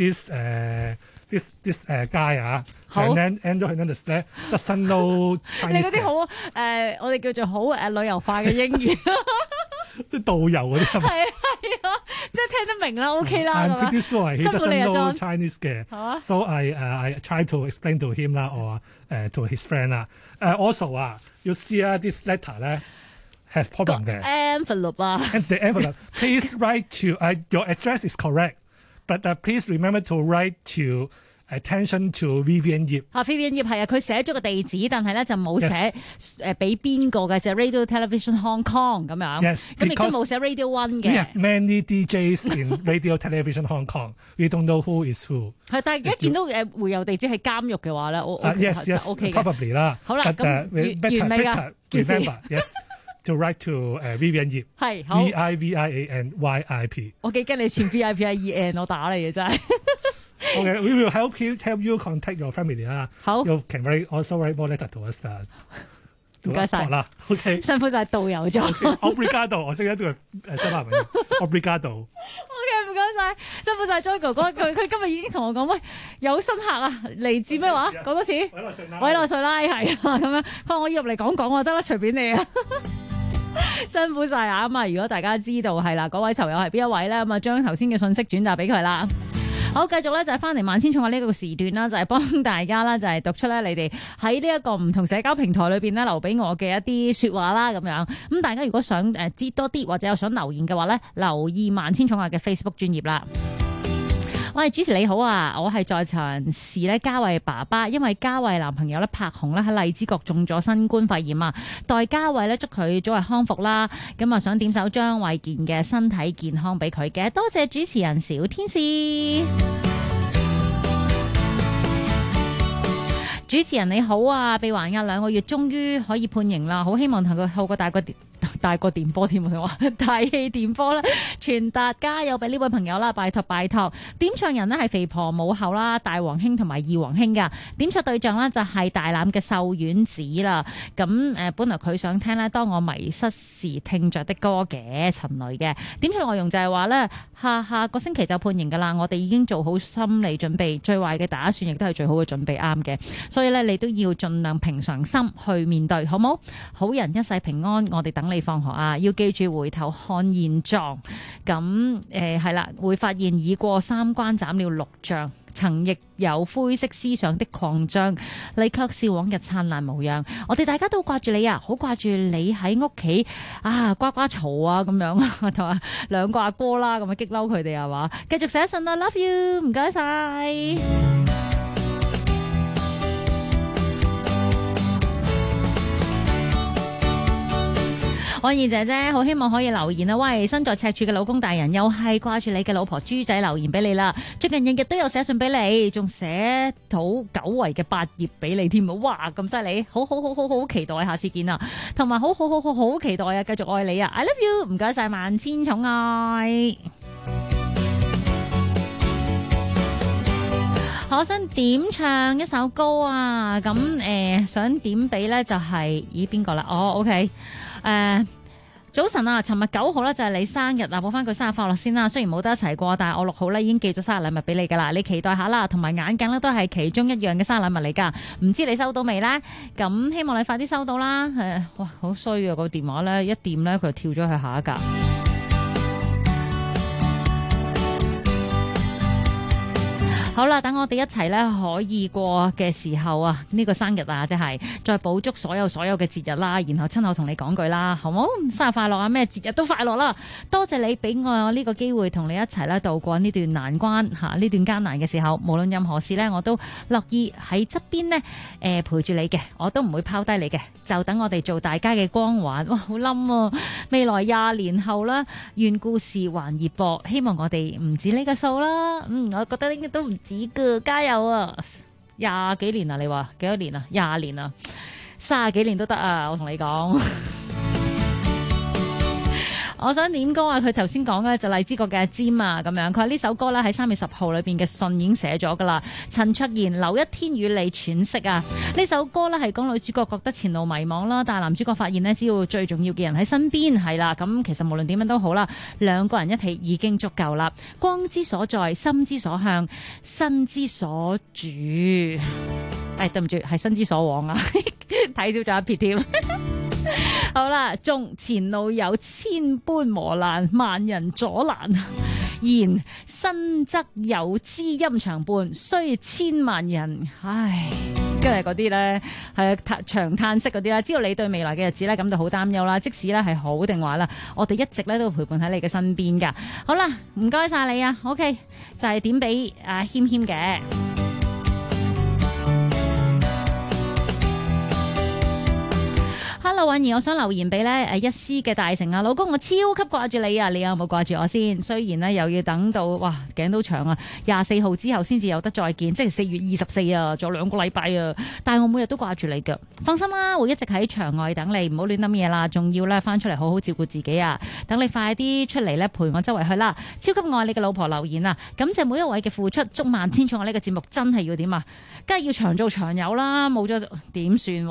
，this guy 啊，and then Angel Hernandez 咧，doesn't know Chinese。 你嗰啲好我哋叫做好旅遊化嘅英語。 啲導遊嗰啲係咪？ 係啊，即係聽得明啦，OK 啦。 I'm pretty sure he doesn't know Chinese 嘅，so I try to explain to him 啦，or to his friend 啦。Also 啊，you see 啊，this letter 咧 have problem 嘅。 envelope 啊。 And the envelope, please write to your address is correct, but please remember to write to attention to Vivian Yip。 Vivian Yip 係啊，佢寫咗個地址，但係咧就冇寫俾邊個嘅，就係 Radio Television Hong Kong 咁樣。 Yes， 咁亦都冇寫 Radio One 嘅。 We have many DJs in Radio Television Hong Kong. We don't know who is who。 係，但係一見到回郵地址係監獄嘅話咧，我 OK 嘅 ，probably 啦。 好啦，咁完未㗎？ Remember yes to write to Vivian Yip。 係好。 VIVIANYIP。 我幾驚你串 VIPIEN， 我打你嘅真係。 Okay, we will help you contact your family 啊。 好 ，You can also write more letter to us 唔該晒啦。OK， 辛苦晒導遊咗。 Obrigado， 我識一段西班牙文。Obrigado。OK， 唔該晒，辛苦晒 John 哥哥。佢今日已經同我講，喂，有新客啊，嚟自咩話？講多次。委內瑞拉係啊，咁樣。佢話我入嚟講我得啦，隨便你啊。辛苦晒啊！咁啊，如果大家知道係啦，嗰位囚友係邊一位咧，咁啊，將頭先嘅信息轉達俾佢啦。好，繼續咧就係翻嚟萬千寵愛呢個時段啦，就係幫大家啦，就係讀出咧你哋喺呢一個唔同社交平台裏邊咧留俾我嘅一啲説話啦，咁樣。咁大家如果想知多啲或者有想留言嘅話咧，留意萬千寵愛嘅 Facebook 專頁啦。喂，主持你好啊，我係在場時咧嘉慧爸爸，因為嘉慧男朋友咧柏雄咧喺荔枝角中咗新冠肺炎啊，代嘉慧咧祝佢早日康復啦。咁啊想點首張衛健嘅身體健康俾佢嘅，多謝主持人小天使。主持人你好啊，被還押2個月，終於可以判刑啦，好希望同佢透過大個電波添，我想話大氣電波咧傳達加油俾呢位朋友啦，拜託拜託。點唱人呢係肥婆母后啦，大王兄同埋二王兄噶，點唱對象呢就係大欖嘅秀丸子啦。咁本來佢想聽呢當我迷失時聽着的歌嘅陳雷嘅點唱內容就係話呢，下個星期就判刑噶啦，我哋已經做好心理準備，最壞嘅打算亦都係最好嘅準備，啱嘅。所以咧你都要盡量平常心去面對，好冇？好人一世平安，我哋等你放學啊！要記住回頭看現狀，咁係啦，會發現已過3關斬了6將，曾亦有灰色思想的擴張，你卻是往日燦爛模樣。我哋大家都掛住你啊，好掛住你喺屋企啊，呱呱嘈啊咁樣，同埋2個阿哥啦，咁啊激嬲佢哋係嘛？繼續寫信啦 ，love you， 唔該晒。安怡姐姐好希望可以留言啊！喂，身在赤柱嘅老公大人又係掛住你嘅老婆豬仔留言俾你啦。最近日日都有寫信俾你，仲寫到久違嘅8頁俾你添啊！哇，咁犀利，好期待下次見啊！同埋好期待啊！繼續愛你啊 ！I love you， 唔該晒萬千寵愛。我想點唱一首歌啊！咁想點俾咧就係邊個啦？哦 ，OK。早晨啊！尋日9號咧就係你生日啊，報翻佢生日快樂先啦。雖然冇得一齊過，但係我6號咧已經寄咗生日禮物俾你噶啦，你期待下啦。同埋眼鏡咧都係其中一樣嘅生日禮物嚟噶，唔知你收到未呢？咁希望你快啲收到啦。哇，好衰啊！個電話咧一掂咧佢就跳咗去下一格。好啦，等我哋一齊咧可以過嘅時候啊，呢個生日啊，即係再補足所有嘅節日啦，然後親口同你講句啦，好冇？生日快樂啊！咩節日都快樂啦！多謝你俾我呢個機會同你一齊咧度過呢段難關嚇，呢段艱難嘅時候，無論任何事呢，我都樂意喺側邊呢陪住你嘅，我都唔會拋低你嘅，就等我哋做大家嘅光環。哇，好冧啊！未來20年後啦，願故事還熱播，希望我哋唔止呢個數啦。我覺得應該都唔止噶，加油啊！20幾年啊，你話幾多年啊？20年啊，30幾年都得啊！我同你講。 我想點歌啊！佢頭先講咧就荔枝角嘅阿尖啊咁樣，佢話呢首歌咧喺3月10號裏邊嘅信已經寫咗噶啦。陳卓賢留一天與你喘息啊！呢首歌咧係講女主角覺得前路迷茫啦，但係男主角發現呢，只要最重要嘅人喺身邊係啦，咁其實無論點樣都好啦，兩個人一起已經足夠啦。光之所在，心之所向，身之所住。對唔住，係身之所往啊！睇少咗一撇添。好啦，縱前路有千般磨難，萬人阻攔，然身則有知音長伴，雖千萬人。唉，跟住嗰啲咧係長嘆息嗰啲啦。知道你對未來嘅日子咧感到好擔憂啦，即使咧係好定壞啦，我哋一直咧都會陪伴喺你嘅身邊噶。好啦，唔該晒你啊。OK， 就係點俾阿謙謙嘅。Hello， 允兒，我想留言俾咧一絲嘅大成啊，老公，我超級掛住你啊，你有冇掛住我先？雖然咧又要等到哇頸都長啊，24號之後先至有得再見，即係4月24啊，仲有2個禮拜啊，但係我每日都掛住你㗎，放心啦，會一直喺場外等你，唔好亂諗嘢啦，仲要咧翻出嚟好好照顧自己啊，等你快啲出嚟咧陪我周圍去啦，超級愛你嘅老婆留言啊，感謝每一位嘅付出，祝萬千寵愛呢個節目真係要點啊，梗係要長做長有啦，冇咗點算？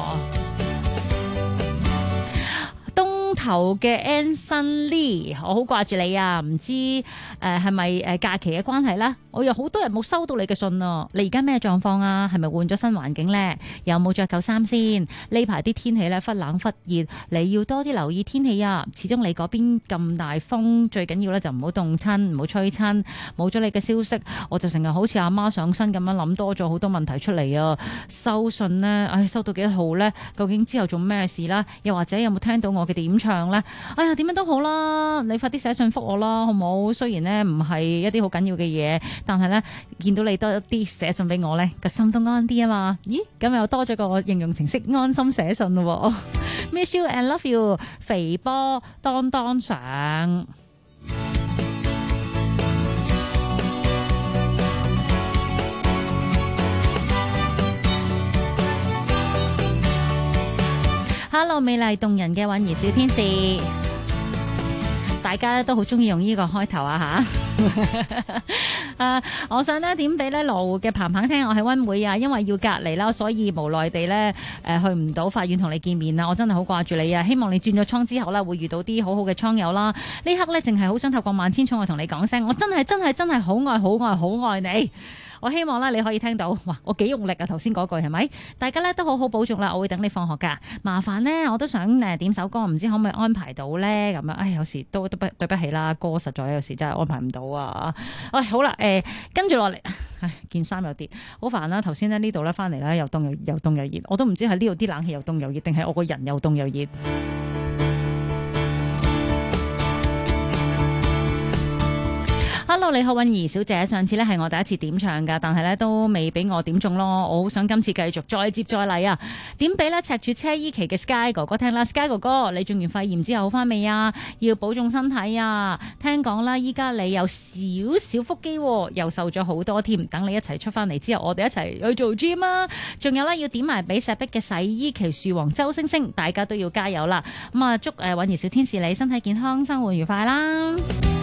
東頭嘅 Anson Lee， 我好掛住你啊！唔知係咪假期嘅關係啦？我有好多人冇收到你嘅信啊！你而家咩狀況啊？係咪換咗新環境呢？有冇着夠衫先？呢排啲天氣咧忽冷忽熱，你要多啲留意天氣啊！始終你嗰邊咁大風，最緊要咧就唔好凍親，唔好吹親。冇咗你嘅消息，我就成日好似阿媽上身咁樣諗多咗好多問題出嚟啊！收信呢，收到幾多號呢？究竟之後做咩事啦？又或者有冇聽到我嘅點唱呢？哎呀，點樣都好啦，你快啲寫信覆我啦，好冇？雖然呢唔係一啲好緊要嘅嘢，但係呢見到你多啲寫信俾我呢，個心都安啲啊嘛。咦，咁又多咗個應用程式安心寫信咯。Miss you and love you， 肥波當當上。Hello， 美麗動人嘅允兒小天使，大家都好中意用呢個開頭啊吓！我想咧點俾咧羅湖嘅鵬鵬聽，我喺溫會啊，因為要隔離啦，所以無奈地咧去唔到法院同你見面啦。我真係好掛住你啊！希望你轉咗倉之後咧會遇到啲好好嘅倉友啦。呢刻咧淨係好想透過萬千寵愛同你講聲，我真係好愛好愛好愛你。我希望咧你可以聽到，哇！我幾用力啊，頭先嗰句係咪？大家咧都好好保重啦，我會等你放學噶。麻煩呢，我都想點首歌，唔知可唔可以安排到咧？咁樣，唉，有時都對不起啦，歌實在有時真係安排唔到啊。喂，好啦，跟住落嚟，唉，件衫有啲好煩啦。頭先呢度咧翻嚟咧又凍又熱，我都唔知係呢度啲冷氣又凍又熱，定係我個人又凍又熱。Hello， 你好，允兒小姐。上次咧係我第一次點唱噶，但係咧都未俾我點中咯。我好想今次繼續再接再厲啊！點俾咧赤柱車衣旗嘅 Sky 哥哥聽啦。Sky 哥哥，你中完肺炎之後好翻未啊？要保重身體啊！聽講啦，依家你有少少腹肌，又瘦咗好多添。等你一齊出翻嚟之後，我哋一齊去做 gym 啊！仲有咧要點埋俾石壁嘅洗衣旗樹王周星星，大家都要加油啦！咁啊，祝允兒小天使你身體健康，生活愉快啦！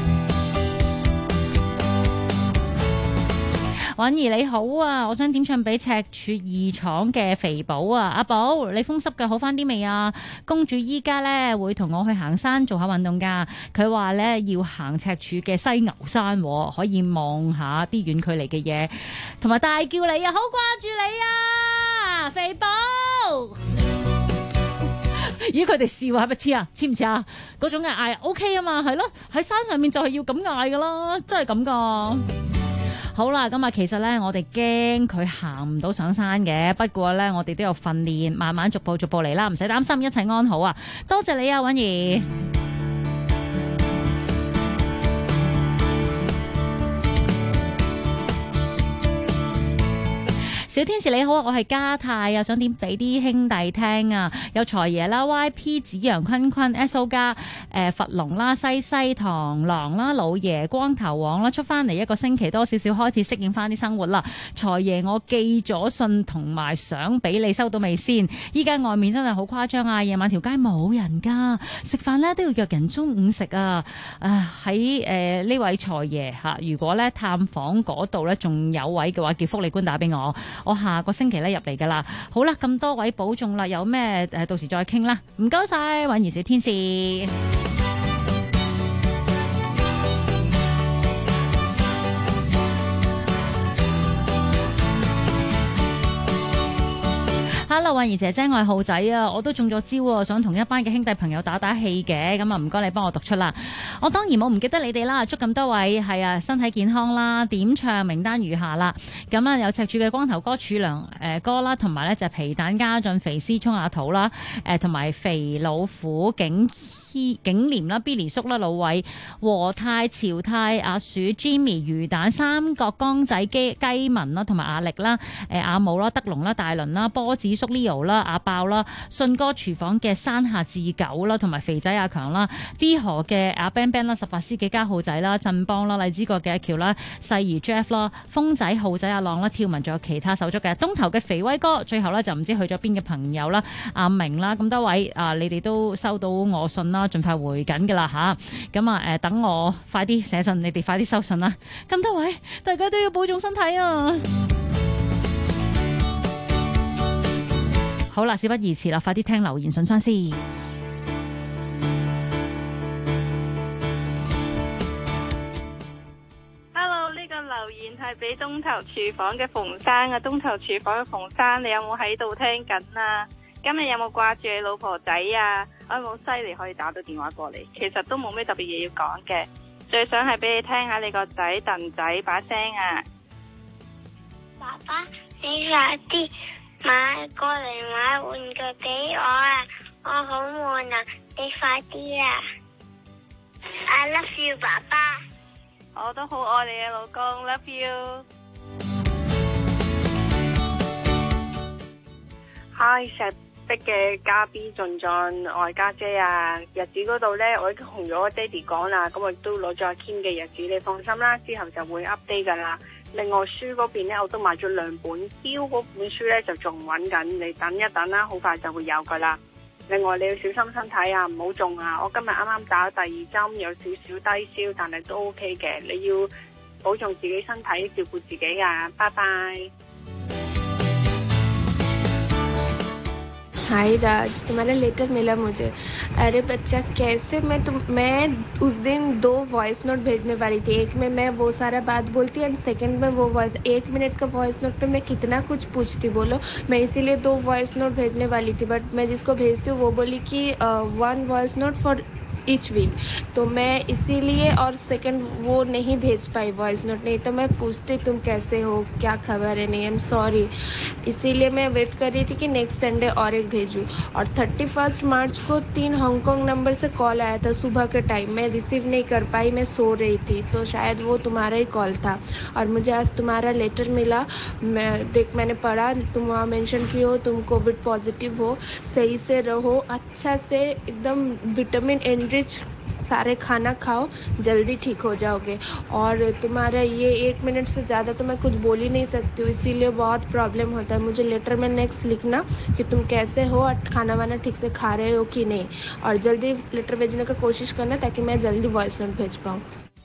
允兒你好啊，我想點唱俾赤柱二廠嘅肥寶啊，阿寶你風濕嘅好翻啲未啊？公主依家咧會同我去行山做下運動噶，佢話咧要行赤柱嘅犀牛山，可以望下啲遠距離嘅嘢，同埋大叫你啊，好掛住你啊，肥寶！咦，佢哋笑係咪似啊？似唔似啊？嗰種嘅嗌 OK 啊嘛，係咯，喺山上面就係要咁嗌噶啦，真係咁噶。好啦，咁啊，其實咧，我哋驚佢行唔到上山嘅，不過咧，我哋都有訓練，慢慢逐步嚟啦，唔使擔心，一切安好啊！多謝你啊，允兒。 小天使你好啊，我係嘉泰啊，想點俾啲兄弟聽啊？有財爺啦、YP、子陽、坤坤、SO 加、佛龍啦、西西、螳螂啦、老爺、光頭王啦，出翻嚟一個星期多少少，開始適應翻啲生活啦。財爺，我寄咗信同埋相俾你，收到未先？依家外面真係好誇張啊！夜晚條街冇人㗎，食飯咧都要約人中午食啊！喺呢位財爺嚇，如果咧探訪嗰度咧仲有位嘅話，叫福利官打俾我，我下個星期咧入嚟㗎啦。好啦，咁多位保重啦，有咩到時再傾啦。唔該晒，婉兒小天使。Hello， 婉兒姐姐，我係浩仔啊，我都中咗招啊，想同一班嘅兄弟朋友打打氣嘅，咁啊唔該你幫我讀出啦。我當然冇唔記得你哋啦，祝咁多位係啊身體健康啦。點唱名單如下啦，咁啊有赤柱嘅光頭哥、柱良哥啦，同埋咧就皮蛋家俊、肥絲葱阿土啦，同埋肥老虎景廉啦、Billy 叔啦、老偉、和泰、潮泰、阿鼠、Jimmy、魚蛋、三角江仔、雞文啦，同埋阿力啦、阿武啦、德龍啦、大倫啦、波子叔 Leo 啦、阿爆啦、信哥廚房嘅山下智久啦，同埋肥仔阿強啦、B 河嘅阿 Ben Ben 啦、18司嘅家浩仔啦、振邦啦、荔枝角嘅阿喬啦、細兒 Jeff 啦、風仔浩仔阿浪啦、跳文，仲有其他手足嘅東頭嘅肥威哥，最後咧就唔知去咗邊嘅朋友啦、阿明啦，咁多位你哋都收到我信啦。盡快回緊㗎啦吓，咁啊等我快啲寫信，你哋快啲收信啦。咁多位，大家都要保重身體啊！好啦，事不宜遲啦，快啲聽留言信箱先。 Hello， 呢個留言係俾東頭廚房嘅馮生啊，東頭廚房嘅馮生，你有冇喺度聽緊啊？今日有冇掛住你老婆仔啊？我有冇犀利可以打到電話過嚟？其實都冇咩特別嘢要講嘅，最想係俾你聽下你個仔鄧仔把聲啊！ 爸爸，你快啲買過嚟買玩具俾我啊！我好悶啊！你快啲啊 ！I love you， 爸爸。 我都好愛你嘅老公 ，love you。Hi， 石壁嘅家 B 俊俊，我係家姐啊！日子嗰度呢，我已經同咗爹哋講啦，咁我都攞咗阿 Kim 嘅日子，你放心啦，之後就會 update 噶啦。另外書嗰邊呢，我都買咗2本，標嗰本書呢就仲揾緊，你等一等啦，好快就會有噶啦。另外你要小心身體啊，唔好中啊！我今日啱啱打咗第2針，有少少低燒，但係都 OK 嘅。你要保重自己身體，照顧自己啊！拜拜。 हाय राज, तुम्हारा लेटर मिला मुझे। अरे बच्चा कैसे मैं उस दिन 2 voice note भेजने वाली थी। एक में मैं वो सारा बात बोलती एंड सेकंड में वो वॉइस 1 मिनट का वॉइस नोट पे मैं कितना कुछ पूछती बोलो। मैं इसीलिए 2 वॉइस नोट भेजने वाली थी, बट मैं जिसको भेजती हूँ वो बोली कि 1 voice note for each week, तो मैं इसीलिए और सेकंड वो नहीं भेज पाई वॉइस नोट। नहीं तो मैं पूछती तुम कैसे हो, क्या खबर है, नहीं आई एम सॉरी। इसीलिए मैं वेट कर रही थी कि नेक्स्ट संडे और एक भेजूँ। और 31 मार्च को 3 हांगकांग नंबर से कॉल आया था सुबह के टाइम, मैं रिसीव नहीं कर पाई, मैं सो रही थी, तो शायद वो तुम्हारा ही कॉल था। और मुझे आज तुम्हारा लेटर मिला, मैंने पढ़ा, तुम वहाँ मेंशन की हो तुम कोविड पॉजिटिव हो, सही से रहो, अच्छा से एकदम विटामिन एनरिच सारे खाना खाओ, जल्दी ठीक हो जाओगे। और तुम्हारा ये 1 मिनट से ज़्यादा तो मैं कुछ बोल ही नहीं सकती हूँ, इसीलिए बहुत प्रॉब्लम होता है। मुझे लेटर में नेक्स्ट लिखना कि तुम कैसे हो और खाना वाना ठीक से खा रहे हो कि नहीं, और जल्दी लेटर भेजने का कोशिश करना ताकि मैं जल्दी वॉइस नोट भेज पाऊँ।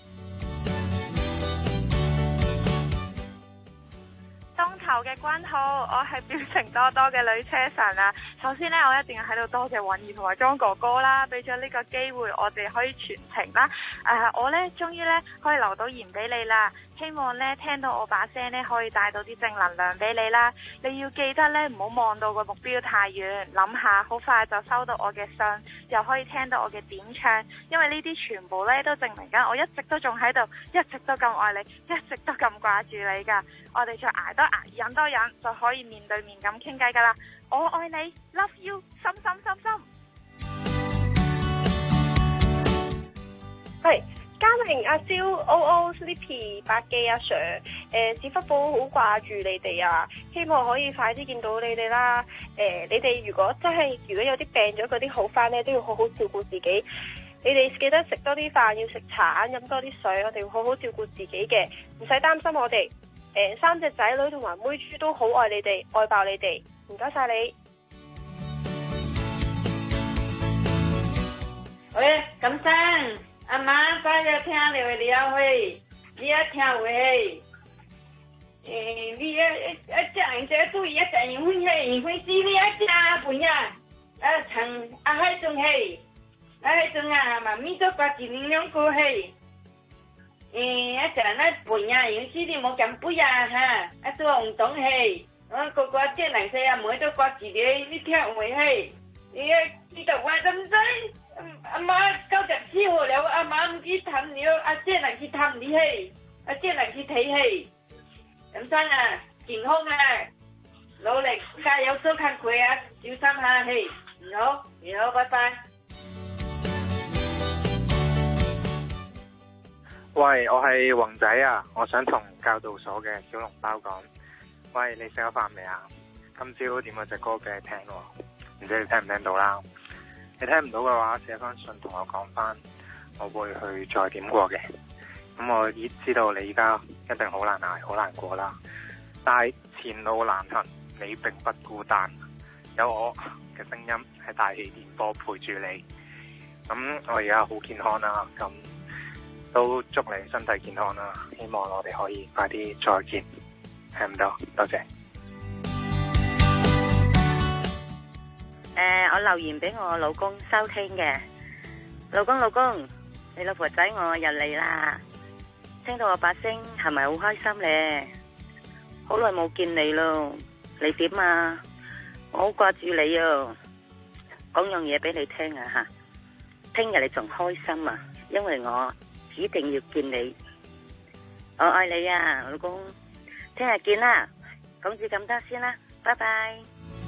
頭嘅關好，我係表情多多嘅女車神啊！首先呢，我一定要喺度多謝允兒同埋莊哥哥啦，俾咗呢個機會我哋可以傳情啦。我呢終於呢可以留到言俾你啦，希望呢聽到我把聲呢可以帶到啲正能量俾你啦。你要記得呢，唔好望到個目標太遠，諗下好快就收到我嘅信，又可以聽到我嘅點唱，因為呢啲全部呢都證明緊我一直都仲喺度，一直都咁愛你，一直都咁掛住你㗎。我哋再捱多捱，忍多忍，就可以面對面咁傾偈㗎啦。我愛你 ，love you， 深深深深。 係，嘉明阿蕭、OO、Sleepy、百記阿 Sir， 史窟寶好掛住你哋啊，希望可以快啲見到你哋啦。你哋如果有啲病咗嗰啲好返咧，都要好好照顧自己。你哋記得食多啲飯，要食橙，飲多啲水，我哋要好好照顧自己嘅，唔使擔心我哋。3隻仔女同埋妹豬都好愛你哋，愛爆你哋，唔該晒你。 喂，金生，阿媽早就聽你話你要去，你要聽話去。你要講這注意一陣緣分去，緣分是你要聽不呀？陳阿海仲去，阿海仲啊嘛，咪都掛住你兩個去。一陣那本呀，緣是你冇咁不呀哈？做運動去，個個這兩世啊，每都掛住你聽話去。你就話咁滯。阿媽94號了，阿媽唔知探了，阿姐能去探你去，阿姐能去睇戲。咁生啊，健康啊，努力加油收看佢啊，小心下去。好，拜拜。 喂，我係宏仔啊，我想同教導所嘅小籠包講，喂，你食咗飯未啊？今朝點咗隻歌俾你聽喎，唔知你聽唔聽到啦？你聽唔到嘅話，寫翻信同我講翻，我會去再點過嘅。咁我已知道你而家一定好難捱，好難過啦。但係前路難行，你並不孤單，有我嘅聲音喺大氣電波陪住你。咁我而家好健康啦，咁都祝你身體健康啦。希望我哋可以快啲再見。聽唔到，多謝。 我留言俾我老公收聽嘅，老公，你老婆仔我又嚟啦，聽到我把聲係咪好開心咧？好耐冇見你咯，你點啊？我好掛住你啊！講樣嘢俾你聽啊吓，聽日你仲開心啊？因為我指定要見你，我愛你啊，老公，聽日見啦，講住咁多先啦，拜拜。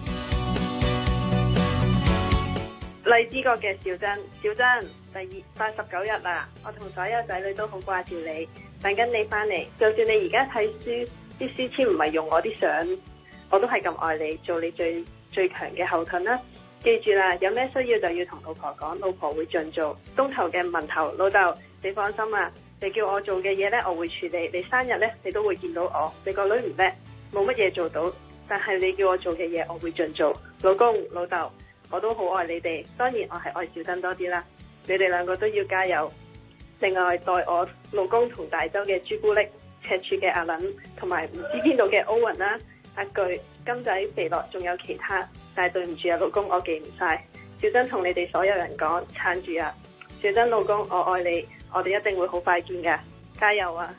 荔枝角嘅小珍，第89日啦，我同所有仔女都好掛住你，等緊你翻嚟。就算你而家睇書，啲書籤唔係用我啲相，我都係咁愛你，做你最強嘅後盾啦。記住啦，有咩需要就要同老婆講，老婆會盡做。東頭嘅文頭，老豆你放心啦，你叫我做嘅嘢呢，我會處理。你生日呢，你都會見到我。你個女唔叻，冇乜嘢做到，但係你叫我做嘅嘢，我會盡做。老公老豆，我都好愛你哋，當然我係愛小珍多啲啦。你哋兩個都要加油。另外代我老公同大洲嘅朱古力、赤柱嘅阿倫，同埋唔知邊度嘅歐雲啦、阿巨、金仔、肥樂，仲有其他，但係對唔住啊，老公我記唔晒。小珍同你哋所有人講，撐住啊！小珍老公，我愛你，我哋一定會好快見㗎，加油啊！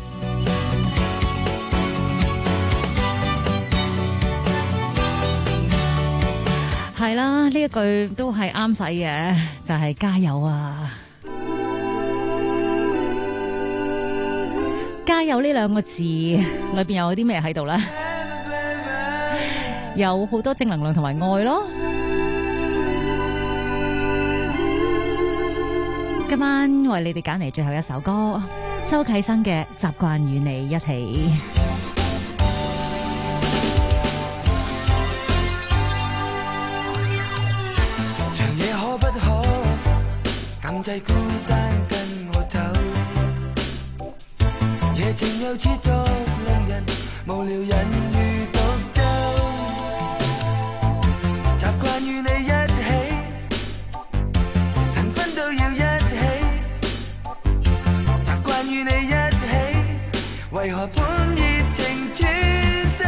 係啦，呢一句都係啱使嘅，就係加油啊！加油呢兩個字裏邊有啲咩喺度咧？有好多正能量同埋愛咯。今晚為你哋揀嚟最後一首歌，周啟生嘅《習慣與你一起》。 禁制孤單跟我走，夜靜又似作令人無聊人如獨奏，習慣與你一起，晨昏都要一起，習慣與你一起，為何半熱情處死？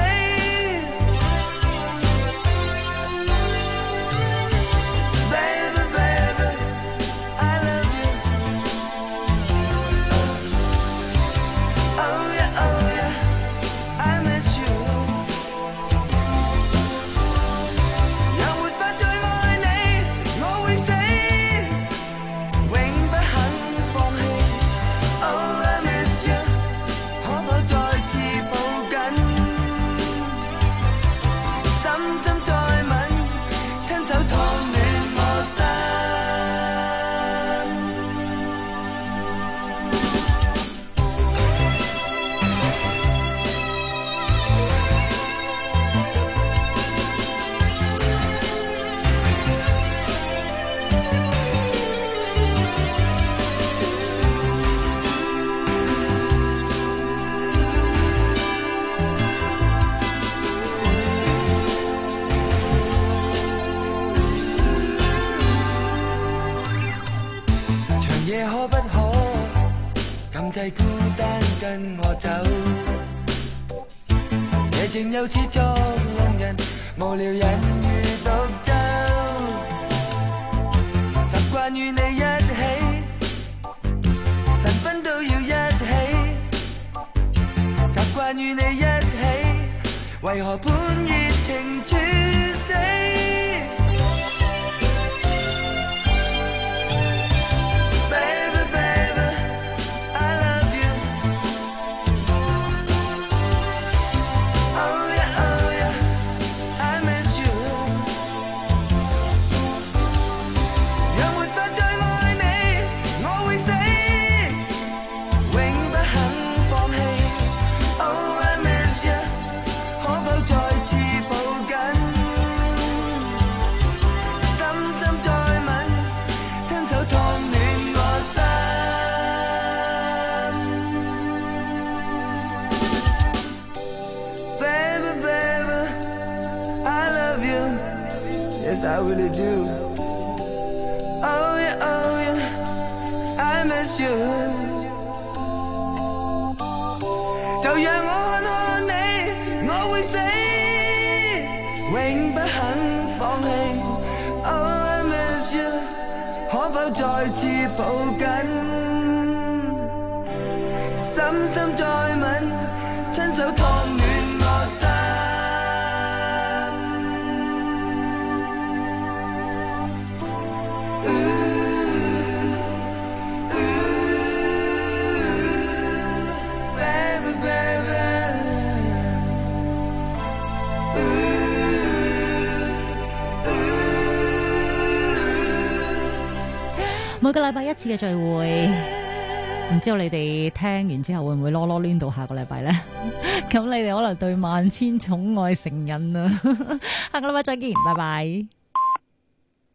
可不可禁制孤單跟我走？夜靜又似作弄人，無聊人如獨奏。習慣與你一起，晨昏都要一起。習慣與你一起，為何半熱情處死？I really do. Oh yeah, I miss you. 就讓我看看你，我會死，永不肯放棄。Oh I miss you， 可否再次抱緊，深深再吻，親手燙暖我心。 每個禮拜一次嘅聚會，唔知道你哋聽完之後會唔會囉囉攣到下個禮拜呢？咁你哋可能對萬千寵愛成癮啊！下個禮拜再見，拜拜。